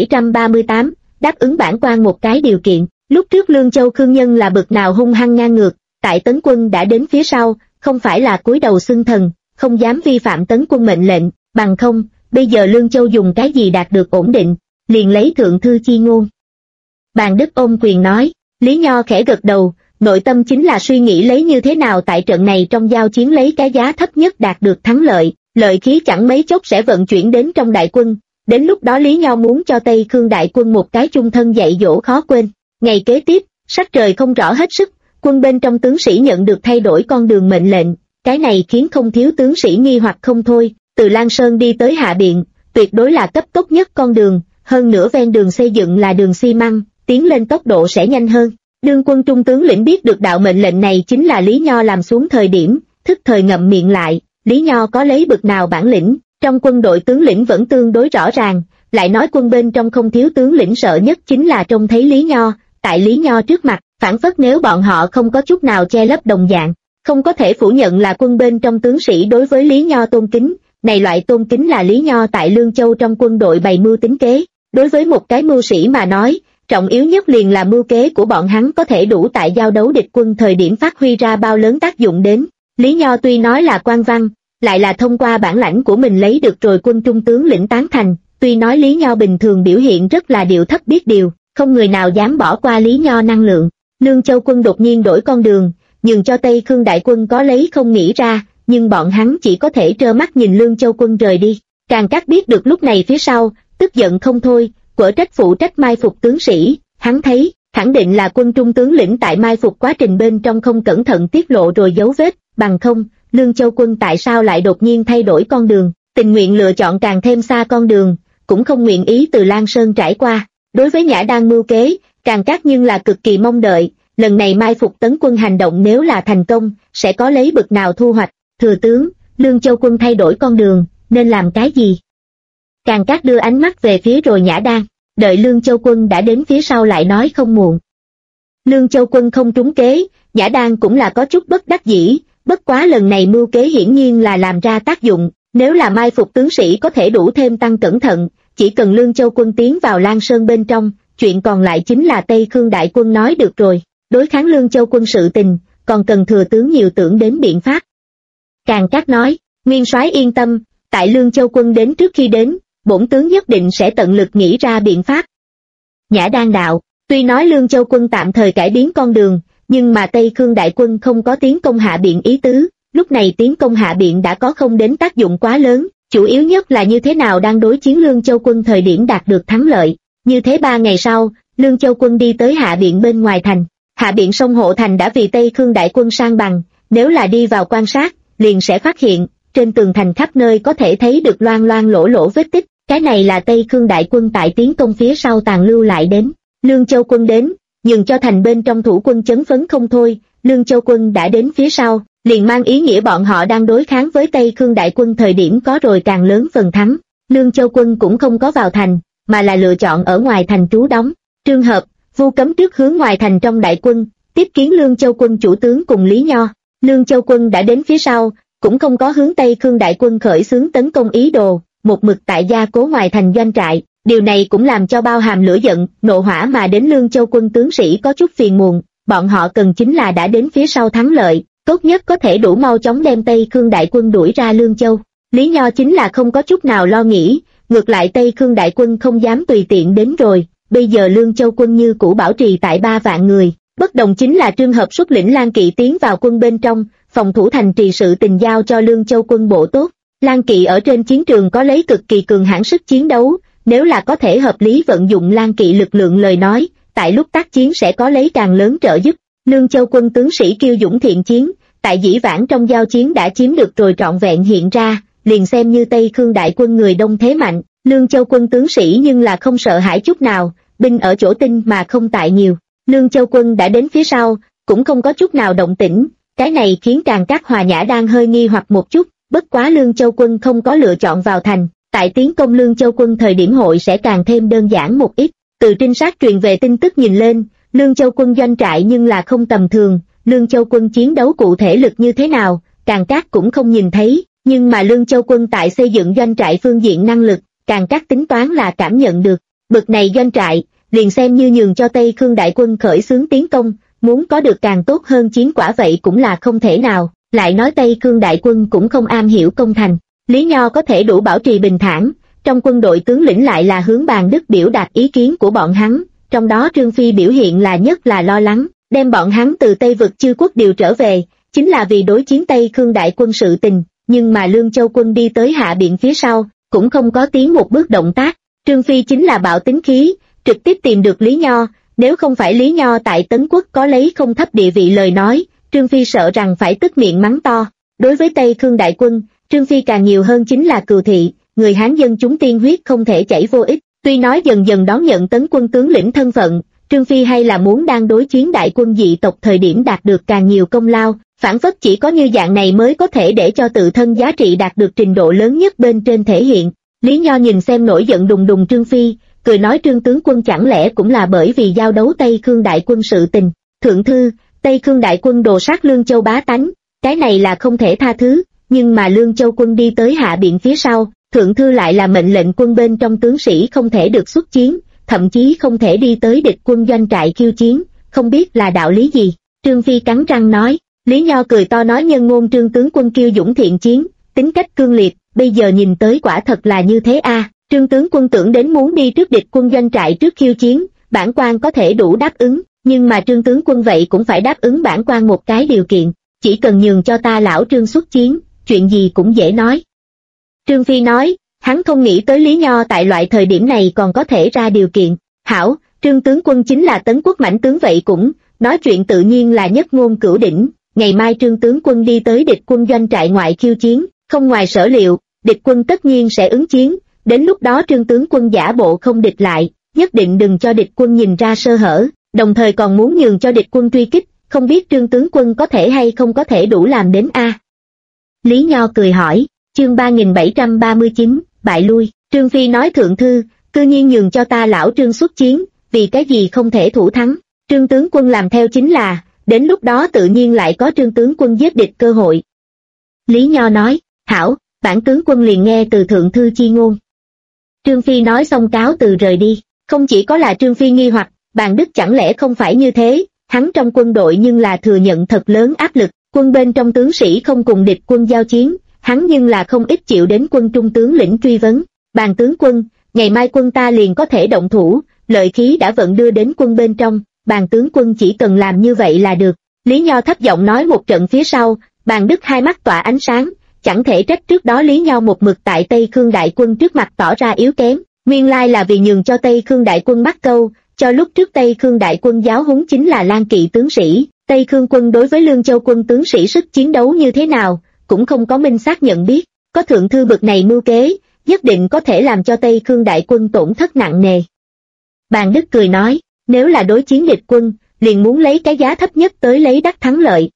3738, đáp ứng bản quan một cái điều kiện, lúc trước Lương Châu Khương nhân là bực nào hung hăng ngang ngược, tại Tấn quân đã đến phía sau, không phải là cúi đầu xưng thần, không dám vi phạm Tấn quân mệnh lệnh, bằng không, bây giờ Lương Châu dùng cái gì đạt được ổn định, liền lấy thượng thư chi ngôn. Bàn Đức ôm quyền nói, Lý Nho khẽ gật đầu, nội tâm chính là suy nghĩ lấy như thế nào tại trận này trong giao chiến lấy cái giá thấp nhất đạt được thắng lợi, lợi khí chẳng mấy chốc sẽ vận chuyển đến trong đại quân, đến lúc đó Lý Nho muốn cho Tây Khương đại quân một cái chung thân dạy dỗ khó quên. Ngày kế tiếp, sắc trời không rõ hết sức, quân bên trong tướng sĩ nhận được thay đổi con đường mệnh lệnh, cái này khiến không thiếu tướng sĩ nghi hoặc không thôi, từ Lan Sơn đi tới Hạ Biện, tuyệt đối là cấp tốc nhất con đường, hơn nữa ven đường xây dựng là đường xi măng, tiến lên tốc độ sẽ nhanh hơn. Đương quân trung tướng lĩnh biết được đạo mệnh lệnh này chính là Lý Nho làm xuống thời điểm, thức thời ngậm miệng lại, Lý Nho có lấy bực nào bản lĩnh, trong quân đội tướng lĩnh vẫn tương đối rõ ràng, lại nói quân bên trong không thiếu tướng lĩnh sợ nhất chính là trông thấy Lý Nho, tại Lý Nho trước mặt, phản phất nếu bọn họ không có chút nào che lấp đồng dạng, không có thể phủ nhận là quân bên trong tướng sĩ đối với Lý Nho tôn kính, này loại tôn kính là Lý Nho tại Lương Châu trong quân đội bày mưu tính kế, đối với một cái mưu sĩ mà nói, trọng yếu nhất liền là mưu kế của bọn hắn có thể đủ tại giao đấu địch quân thời điểm phát huy ra bao lớn tác dụng đến. Lý Nho tuy nói là quan văn, lại là thông qua bản lãnh của mình lấy được rồi quân trung tướng lĩnh tán thành, tuy nói Lý Nho bình thường biểu hiện rất là điệu thấp biết điều, không người nào dám bỏ qua Lý Nho năng lượng. Lương Châu quân đột nhiên đổi con đường, nhường cho Tây Khương đại quân có lấy không nghĩ ra, nhưng bọn hắn chỉ có thể trơ mắt nhìn Lương Châu quân rời đi. Càng Cát biết được lúc này phía sau, tức giận không thôi, quở trách phụ trách mai phục tướng sĩ, hắn thấy, khẳng định là quân trung tướng lĩnh tại mai phục quá trình bên trong không cẩn thận tiết lộ rồi dấu vết, bằng không, Lương Châu quân tại sao lại đột nhiên thay đổi con đường, tình nguyện lựa chọn càng thêm xa con đường, cũng không nguyện ý từ Lan Sơn trải qua. Đối với Nhã Đan mưu kế, Càng Cát nhưng là cực kỳ mong đợi, lần này mai phục tấn quân hành động nếu là thành công, sẽ có lấy bực nào thu hoạch. Thừa tướng, Lương Châu quân thay đổi con đường, nên làm cái gì? Càng Cát đưa ánh mắt về phía rồi Nhã Đan, đợi Lương Châu quân đã đến phía sau lại nói không muộn. Lương Châu quân không trúng kế, Nhã Đan cũng là có chút bất đắc dĩ, bất quá lần này mưu kế hiển nhiên là làm ra tác dụng, Nếu là mai phục tướng sĩ có thể đủ thêm tăng cẩn thận, chỉ cần Lương Châu quân tiến vào Lan Sơn bên trong, chuyện còn lại chính là Tây Khương đại quân nói được rồi. Đối kháng Lương Châu quân sự tình, còn cần thừa tướng nhiều tưởng đến biện pháp. Càn Cát nói, nguyên soái yên tâm, tại Lương Châu quân đến trước khi đến, bổn tướng nhất định sẽ tận lực nghĩ ra biện pháp. Nhã Đan đạo, tuy nói Lương Châu quân tạm thời cải biến con đường, nhưng mà Tây Khương đại quân không có tiến công Hạ Biện ý tứ, lúc này tiến công Hạ Biện đã có không đến tác dụng quá lớn, chủ yếu nhất là như thế nào đang đối chiến Lương Châu quân thời điểm đạt được thắng lợi. Như thế 3 ngày sau, Lương Châu quân đi tới Hạ Biện bên ngoài thành. Hạ Biện sông hộ thành đã vì Tây Khương đại quân san bằng, nếu là đi vào quan sát, liền sẽ phát hiện, trên tường thành khắp nơi có thể thấy được loang loang lỗ lỗ vết tích, cái này là Tây Khương đại quân tại tiến công phía sau tàn lưu lại đến. Lương Châu quân đến, nhường cho thành bên trong thủ quân chấn phấn không thôi, Lương Châu quân đã đến phía sau, liền mang ý nghĩa bọn họ đang đối kháng với Tây Khương đại quân thời điểm có rồi càng lớn phần thắng. Lương Châu quân cũng không có vào thành, mà là lựa chọn ở ngoài thành trú đóng. Trường hợp, Vu Cấm trước hướng ngoài thành trong đại quân, tiếp kiến Lương Châu quân chủ tướng cùng Lý Nho. Lương Châu quân đã đến phía sau, cũng không có hướng Tây Khương đại quân khởi xướng tấn công ý đồ, một mực tại gia cố ngoài thành doanh trại. Điều này cũng làm cho bao hàm lửa giận, nộ hỏa mà đến Lương Châu quân tướng sĩ có chút phiền muộn, bọn họ cần chính là đã đến phía sau thắng lợi, tốt nhất có thể đủ mau chóng đem Tây Khương đại quân đuổi ra Lương Châu. Lý Nho chính là không có chút nào lo nghĩ, ngược lại Tây Khương đại quân không dám tùy tiện đến rồi, bây giờ Lương Châu quân như cũ bảo trì tại 3 vạn người, bất đồng chính là Trương Hợp xuất lĩnh Lan Kỵ tiến vào quân bên trong, phòng thủ thành trì sự tình giao cho Lương Châu quân bộ tốt. Lan Kỵ ở trên chiến trường có lấy cực kỳ cường hãn sức chiến đấu, nếu là có thể hợp lý vận dụng Lan Kỵ lực lượng lời nói, tại lúc tác chiến sẽ có lấy càng lớn trợ giúp. Lương Châu quân tướng sĩ kiêu dũng thiện chiến, tại dĩ vãng trong giao chiến đã chiếm được rồi trọn vẹn hiện ra, liền xem như Tây Khương đại quân người đông thế mạnh, Lương Châu quân tướng sĩ nhưng là không sợ hãi chút nào, binh ở chỗ tinh mà không tại nhiều. Lương Châu quân đã đến phía sau, cũng không có chút nào động tĩnh, cái này khiến Càn Cát Hòa Nhã đang hơi nghi hoặc một chút, bất quá Lương Châu quân không có lựa chọn vào thành, tại tiến công Lương Châu quân thời điểm hội sẽ càng thêm đơn giản một ít. Từ trinh sát truyền về tin tức nhìn lên, Lương Châu quân doanh trại nhưng là không tầm thường, Lương Châu quân chiến đấu cụ thể lực như thế nào, Càn Cát cũng không nhìn thấy, nhưng mà Lương Châu quân tại xây dựng doanh trại phương diện năng lực, Càn Cát tính toán là cảm nhận được. Bực này doanh trại, liền xem như nhường cho Tây Khương đại quân khởi xướng tiến công, muốn có được càng tốt hơn chiến quả vậy cũng là không thể nào, lại nói Tây Khương đại quân cũng không am hiểu công thành. Lý Nho có thể đủ bảo trì bình thản, trong quân đội tướng lĩnh lại là hướng Bàn Đức biểu đạt ý kiến của bọn hắn, trong đó Trương Phi biểu hiện là nhất là lo lắng, đem bọn hắn từ Tây vực chư quốc điều trở về, chính là vì đối chiến Tây Khương đại quân sự tình, nhưng mà Lương Châu quân đi tới Hạ Biện phía sau, cũng không có tiến một bước động tác. Trương Phi chính là bạo tính khí, trực tiếp tìm được Lý Nho, nếu không phải Lý Nho tại Tấn Quốc có lấy không thấp địa vị lời nói, Trương Phi sợ rằng phải tức miệng mắng to. Đối với Tây Khương đại quân, Trương Phi càng nhiều hơn chính là cừu thị, người Hán dân chúng tiên huyết không thể chảy vô ích, tuy nói dần dần đón nhận Tấn quân tướng lĩnh thân phận, Trương Phi hay là muốn đang đối chiến đại quân dị tộc thời điểm đạt được càng nhiều công lao, phản phất chỉ có như dạng này mới có thể để cho tự thân giá trị đạt được trình độ lớn nhất bên trên thể hiện. Lý Nho nhìn xem nổi giận đùng đùng Trương Phi, cười nói Trương tướng quân chẳng lẽ cũng là bởi vì giao đấu Tây Khương đại quân sự tình. Thượng thư, Tây Khương đại quân đồ sát Lương Châu bá tánh, cái này là không thể tha thứ, nhưng mà Lương Châu quân đi tới Hạ Biện phía sau, thượng thư lại là mệnh lệnh quân bên trong tướng sĩ không thể được xuất chiến, thậm chí không thể đi tới địch quân doanh trại khiêu chiến, không biết là đạo lý gì. Trương Phi cắn răng nói. Lý Nho cười to nói nhân ngôn Trương tướng quân kiêu dũng thiện chiến, tính cách cương liệt, bây giờ nhìn tới quả thật là như thế a. Trương tướng quân tưởng đến muốn đi trước địch quân doanh trại trước khiêu chiến, bản quan có thể đủ đáp ứng, nhưng mà Trương tướng quân vậy cũng phải đáp ứng bản quan một cái điều kiện, chỉ cần nhường cho ta lão Trương xuất chiến, chuyện gì cũng dễ nói. Trương Phi nói, hắn không nghĩ tới Lý Nho tại loại thời điểm này còn có thể ra điều kiện. Hảo, Trương tướng quân chính là Tấn Quốc mãnh tướng vậy cũng, nói chuyện tự nhiên là nhất ngôn cửu đỉnh, ngày mai Trương tướng quân đi tới địch quân doanh trại ngoại khiêu chiến, không ngoài sở liệu, địch quân tất nhiên sẽ ứng chiến, đến lúc đó Trương tướng quân giả bộ không địch lại, nhất định đừng cho địch quân nhìn ra sơ hở, đồng thời còn muốn nhường cho địch quân truy kích, không biết Trương tướng quân có thể hay không có thể đủ làm đến a. Lý Nho cười hỏi, chương 3739, bại lui, Trương Phi nói thượng thư, cư nhiên nhường cho ta lão Trương xuất chiến, vì cái gì không thể thủ thắng, Trương tướng quân làm theo chính là, đến lúc đó tự nhiên lại có Trương tướng quân giết địch cơ hội. Lý Nho nói, hảo, bản tướng quân liền nghe từ thượng thư chi ngôn. Trương Phi nói xong cáo từ rời đi. Không chỉ có là Trương Phi nghi hoặc, Bàn Đức chẳng lẽ không phải như thế, hắn trong quân đội nhưng là thừa nhận thật lớn áp lực, quân bên trong tướng sĩ không cùng địch quân giao chiến, hắn nhưng là không ít chịu đến quân trung tướng lĩnh truy vấn. Bàn tướng quân, ngày mai quân ta liền có thể động thủ, lợi khí đã vận đưa đến quân bên trong, Bàn tướng quân chỉ cần làm như vậy là được. Lý Nho thấp giọng nói một trận phía sau, Bàn Đức hai mắt tỏa ánh sáng, chẳng thể trách trước đó Lý Nho một mực tại Tây Khương đại quân trước mặt tỏ ra yếu kém, nguyên lai là vì nhường cho Tây Khương đại quân bắt câu, cho lúc trước Tây Khương đại quân giáo huấn chính là Lan Kỵ tướng sĩ, Tây Khương quân đối với Lương Châu quân tướng sĩ sức chiến đấu như thế nào, cũng không có minh xác nhận biết, có thượng thư bực này mưu kế, nhất định có thể làm cho Tây Khương đại quân tổn thất nặng nề. Bàn Đức cười nói, nếu là đối chiến địch quân, liền muốn lấy cái giá thấp nhất tới lấy đắc thắng lợi.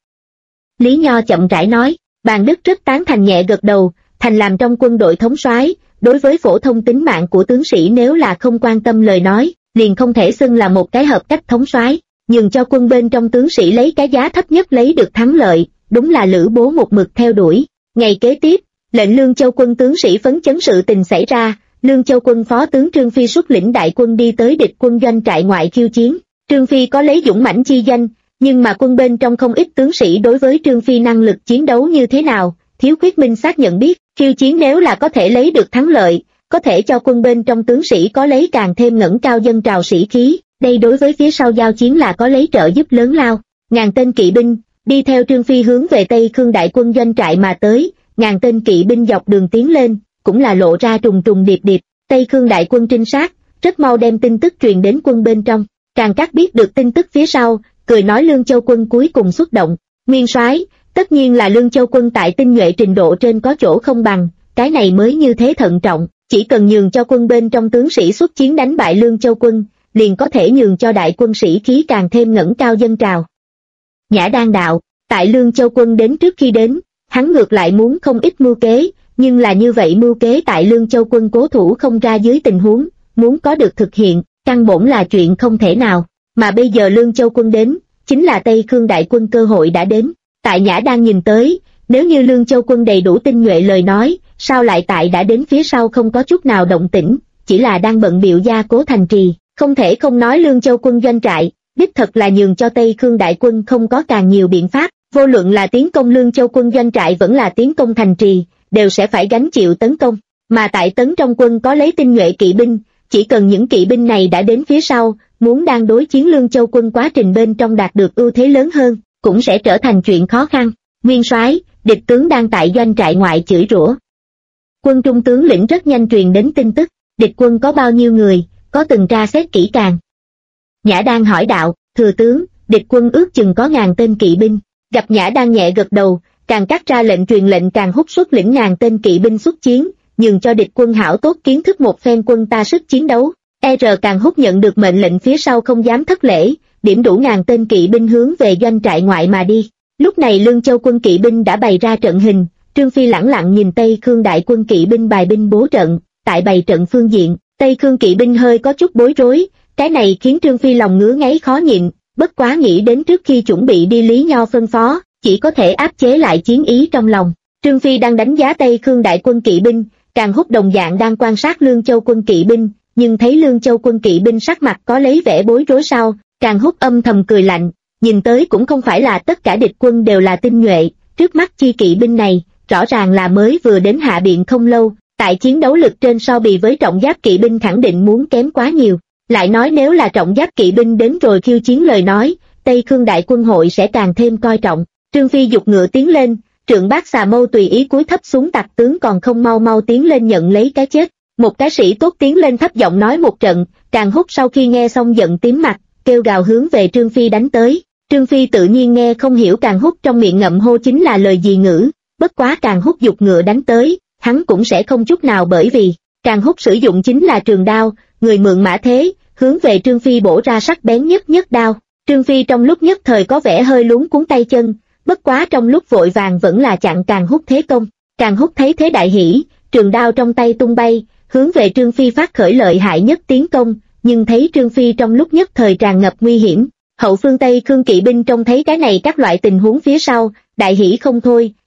Lý Nho chậm rãi nói, Bàn Đức rất tán thành nhẹ gật đầu, thành làm trong quân đội thống soái, đối với phổ thông tính mạng của tướng sĩ nếu là không quan tâm lời nói, liền không thể xưng là một cái hợp cách thống soái, nhường cho quân bên trong tướng sĩ lấy cái giá thấp nhất lấy được thắng lợi, đúng là Lữ Bố một mực theo đuổi. Ngày kế tiếp, lệnh Lương Châu quân tướng sĩ phấn chấn sự tình xảy ra, Lương Châu quân phó tướng Trương Phi xuất lĩnh đại quân đi tới địch quân doanh trại ngoại khiêu chiến. Trương Phi có lấy dũng mãnh chi danh, nhưng mà quân bên trong không ít tướng sĩ đối với Trương Phi năng lực chiến đấu như thế nào, thiếu khuyết minh xác nhận biết, khiêu chiến nếu là có thể lấy được thắng lợi, có thể cho quân bên trong tướng sĩ có lấy càng thêm ngẩng cao dân trào sĩ khí, đây đối với phía sau giao chiến là có lấy trợ giúp lớn lao. Ngàn tên kỵ binh, đi theo Trương Phi hướng về Tây Khương đại quân doanh trại mà tới, ngàn tên kỵ binh dọc đường tiến lên, cũng là lộ ra trùng trùng điệp điệp, Tây Khương đại quân trinh sát, rất mau đem tin tức truyền đến quân bên trong. Càng Cát biết được tin tức phía sau, cười nói Lương Châu quân cuối cùng xuất động. Nguyên soái, tất nhiên là Lương Châu quân tại tinh nhuệ trình độ trên có chỗ không bằng, cái này mới như thế thận trọng, chỉ cần nhường cho quân bên trong tướng sĩ xuất chiến đánh bại Lương Châu quân, liền có thể nhường cho đại quân sĩ khí càng thêm ngẩng cao dân trào. Nhã Đan đạo, tại Lương Châu quân đến trước khi đến, hắn ngược lại muốn không ít mưu kế, nhưng là như vậy mưu kế tại Lương Châu quân cố thủ không ra dưới tình huống, muốn có được thực hiện, căn bổn là chuyện không thể nào, mà bây giờ Lương Châu quân đến, chính là Tây Khương đại quân cơ hội đã đến. Tại Nhã đang nhìn tới, nếu như Lương Châu quân đầy đủ tinh nhuệ lời nói, sao lại tại đã đến phía sau không có chút nào động tĩnh, chỉ là đang bận bịu gia cố thành trì, không thể không nói Lương Châu quân doanh trại, đích thật là nhường cho Tây Khương đại quân không có càng nhiều biện pháp, vô luận là tiến công Lương Châu quân doanh trại vẫn là tiến công thành trì, đều sẽ phải gánh chịu tấn công, mà tại tấn trong quân có lấy tinh nhuệ kỵ binh, chỉ cần những kỵ binh này đã đến phía sau, muốn đang đối chiến Lương Châu quân quá trình bên trong đạt được ưu thế lớn hơn, cũng sẽ trở thành chuyện khó khăn. Nguyên soái, địch tướng đang tại doanh trại ngoại chửi rủa. Quân trung tướng lĩnh rất nhanh truyền đến tin tức, địch quân có bao nhiêu người, có từng tra xét kỹ càng. Nhã Đan hỏi đạo, thừa tướng, địch quân ước chừng có 1000 tên kỵ binh, gặp Nhã Đan nhẹ gật đầu, Càng Cát ra lệnh truyền lệnh Càng Húc xuất lĩnh 1000 tên kỵ binh xuất chiến, nhường cho địch quân hảo tốt kiến thức một phen quân ta sức chiến đấu. Càng Húc nhận được mệnh lệnh phía sau không dám thất lễ, điểm đủ 1000 tên kỵ binh hướng về doanh trại ngoại mà đi. Lúc này Lương Châu quân kỵ binh đã bày ra trận hình, Trương Phi lẳng lặng nhìn Tây Khương đại quân kỵ binh bài binh bố trận, tại bày trận phương diện, Tây Khương kỵ binh hơi có chút bối rối, cái này khiến Trương Phi lòng ngứa ngáy khó nhịn, bất quá nghĩ đến trước khi chuẩn bị đi Lý Nho phân phó, chỉ có thể áp chế lại chiến ý trong lòng. Trương Phi đang đánh giá Tây Khương đại quân kỵ binh, Càng Húc đồng dạng đang quan sát Lương Châu quân kỵ binh, nhưng thấy Lương Châu quân kỵ binh sắc mặt có lấy vẻ bối rối sau, Càng Húc âm thầm cười lạnh, nhìn tới cũng không phải là tất cả địch quân đều là tinh nhuệ, trước mắt chi kỵ binh này, rõ ràng là mới vừa đến hạ biện không lâu, tại chiến đấu lực trên so bì với trọng giáp kỵ binh khẳng định muốn kém quá nhiều. Lại nói nếu là trọng giáp kỵ binh đến rồi khiêu chiến lời nói, Tây Khương đại quân hội sẽ càng thêm coi trọng. Trương Phi giục ngựa tiến lên, Trượng Bác Xà Mâu tùy ý cúi thấp xuống tặc tướng còn không mau mau tiến lên nhận lấy cái chết. Một cái sĩ tốt tiến lên thấp giọng nói một trận, Càng Húc sau khi nghe xong giận tím mặt, kêu gào hướng về Trương Phi đánh tới. Trương Phi tự nhiên nghe không hiểu Càng Húc trong miệng ngậm hô chính là lời gì ngữ, bất quá Càng Húc giục ngựa đánh tới, hắn cũng sẽ không chút nào, bởi vì Càng Húc sử dụng chính là trường đao, người mượn mã thế, hướng về Trương Phi bổ ra sắc bén nhất nhất đao. Trương Phi trong lúc nhất thời có vẻ hơi luống cuống tay chân, bất quá trong lúc vội vàng vẫn là chặn Càng Húc thế công. Càng Húc thấy thế đại hỉ, trường đao trong tay tung bay, hướng về Trương Phi phát khởi lợi hại nhất tiến công, nhưng thấy Trương Phi trong lúc nhất thời tràn ngập nguy hiểm. Hậu phương Tây Khương kỵ binh trông thấy cái này các loại tình huống phía sau, đại hỉ không thôi,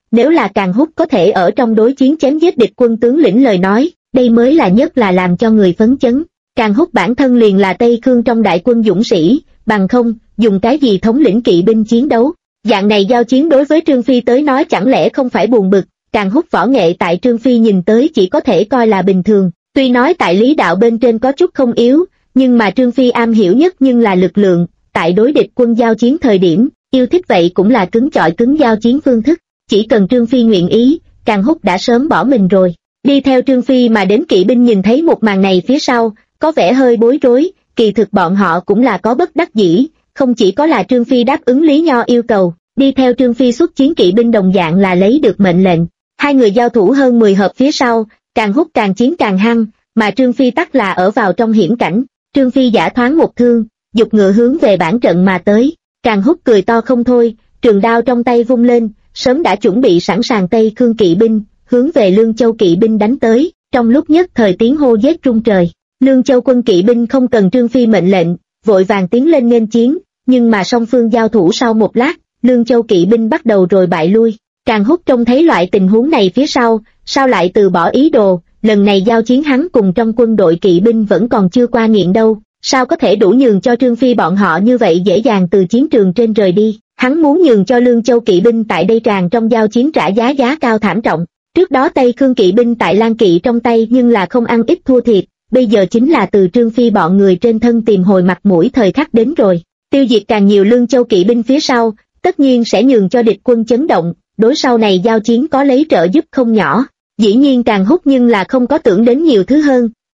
nếu là Càng Húc có thể ở trong đối chiến chém giết địch quân tướng lĩnh lời nói, đây mới là nhất là làm cho người phấn chấn. Càng Húc bản thân liền là Tây Khương trong đại quân dũng sĩ, bằng không, dùng cái gì thống lĩnh kỵ binh chiến đấu. Dạng này giao chiến đối với Trương Phi tới nói chẳng lẽ không phải buồn bực. Càng Húc võ nghệ tại Trương Phi nhìn tới chỉ có thể coi là bình thường, tuy nói tại lý đạo bên trên có chút không yếu, nhưng mà Trương Phi am hiểu nhất nhưng là lực lượng, tại đối địch quân giao chiến thời điểm, yêu thích vậy cũng là cứng chọi cứng giao chiến phương thức, chỉ cần Trương Phi nguyện ý, Càng Húc đã sớm bỏ mình rồi. Đi theo Trương Phi mà đến kỵ binh nhìn thấy một màn này phía sau, có vẻ hơi bối rối, kỳ thực bọn họ cũng là có bất đắc dĩ, không chỉ có là Trương Phi đáp ứng Lý Nho yêu cầu, đi theo Trương Phi xuất chiến kỵ binh đồng dạng là lấy được mệnh lệnh. Hai người giao thủ hơn 10 hợp phía sau, Càng Húc càng chiến càng hăng, mà Trương Phi tắc là ở vào trong hiểm cảnh. Trương Phi giả thoáng một thương, dục ngựa hướng về bản trận mà tới. Càng Húc cười to không thôi, trường đao trong tay vung lên, sớm đã chuẩn bị sẵn sàng Tây Khương kỵ binh, hướng về Lương Châu kỵ binh đánh tới. Trong lúc nhất thời tiếng hô giết rung trời, Lương Châu quân kỵ binh không cần Trương Phi mệnh lệnh, vội vàng tiến lên nghênh chiến, nhưng mà song phương giao thủ sau một lát, Lương Châu kỵ binh bắt đầu rồi bại lui. Càng Húc trông thấy loại tình huống này phía sau, sao lại từ bỏ ý đồ, lần này giao chiến hắn cùng trong quân đội kỵ binh vẫn còn chưa qua nghiện đâu, sao có thể đủ nhường cho Trương Phi bọn họ như vậy dễ dàng từ chiến trường trên rời đi, hắn muốn nhường cho Lương Châu kỵ binh tại đây tràn trong giao chiến trả giá cao thảm trọng. Trước đó Tây Khương kỵ binh tại Lan Kỵ trong tay nhưng là không ăn ít thua thiệt, bây giờ chính là từ Trương Phi bọn người trên thân tìm hồi mặt mũi thời khắc đến rồi, tiêu diệt càng nhiều Lương Châu kỵ binh phía sau, tất nhiên sẽ nhường cho địch quân chấn động, đối sau này giao chiến có lấy trợ giúp không nhỏ. Dĩ nhiên Càng Húc nhưng là không có tưởng đến nhiều thứ hơn,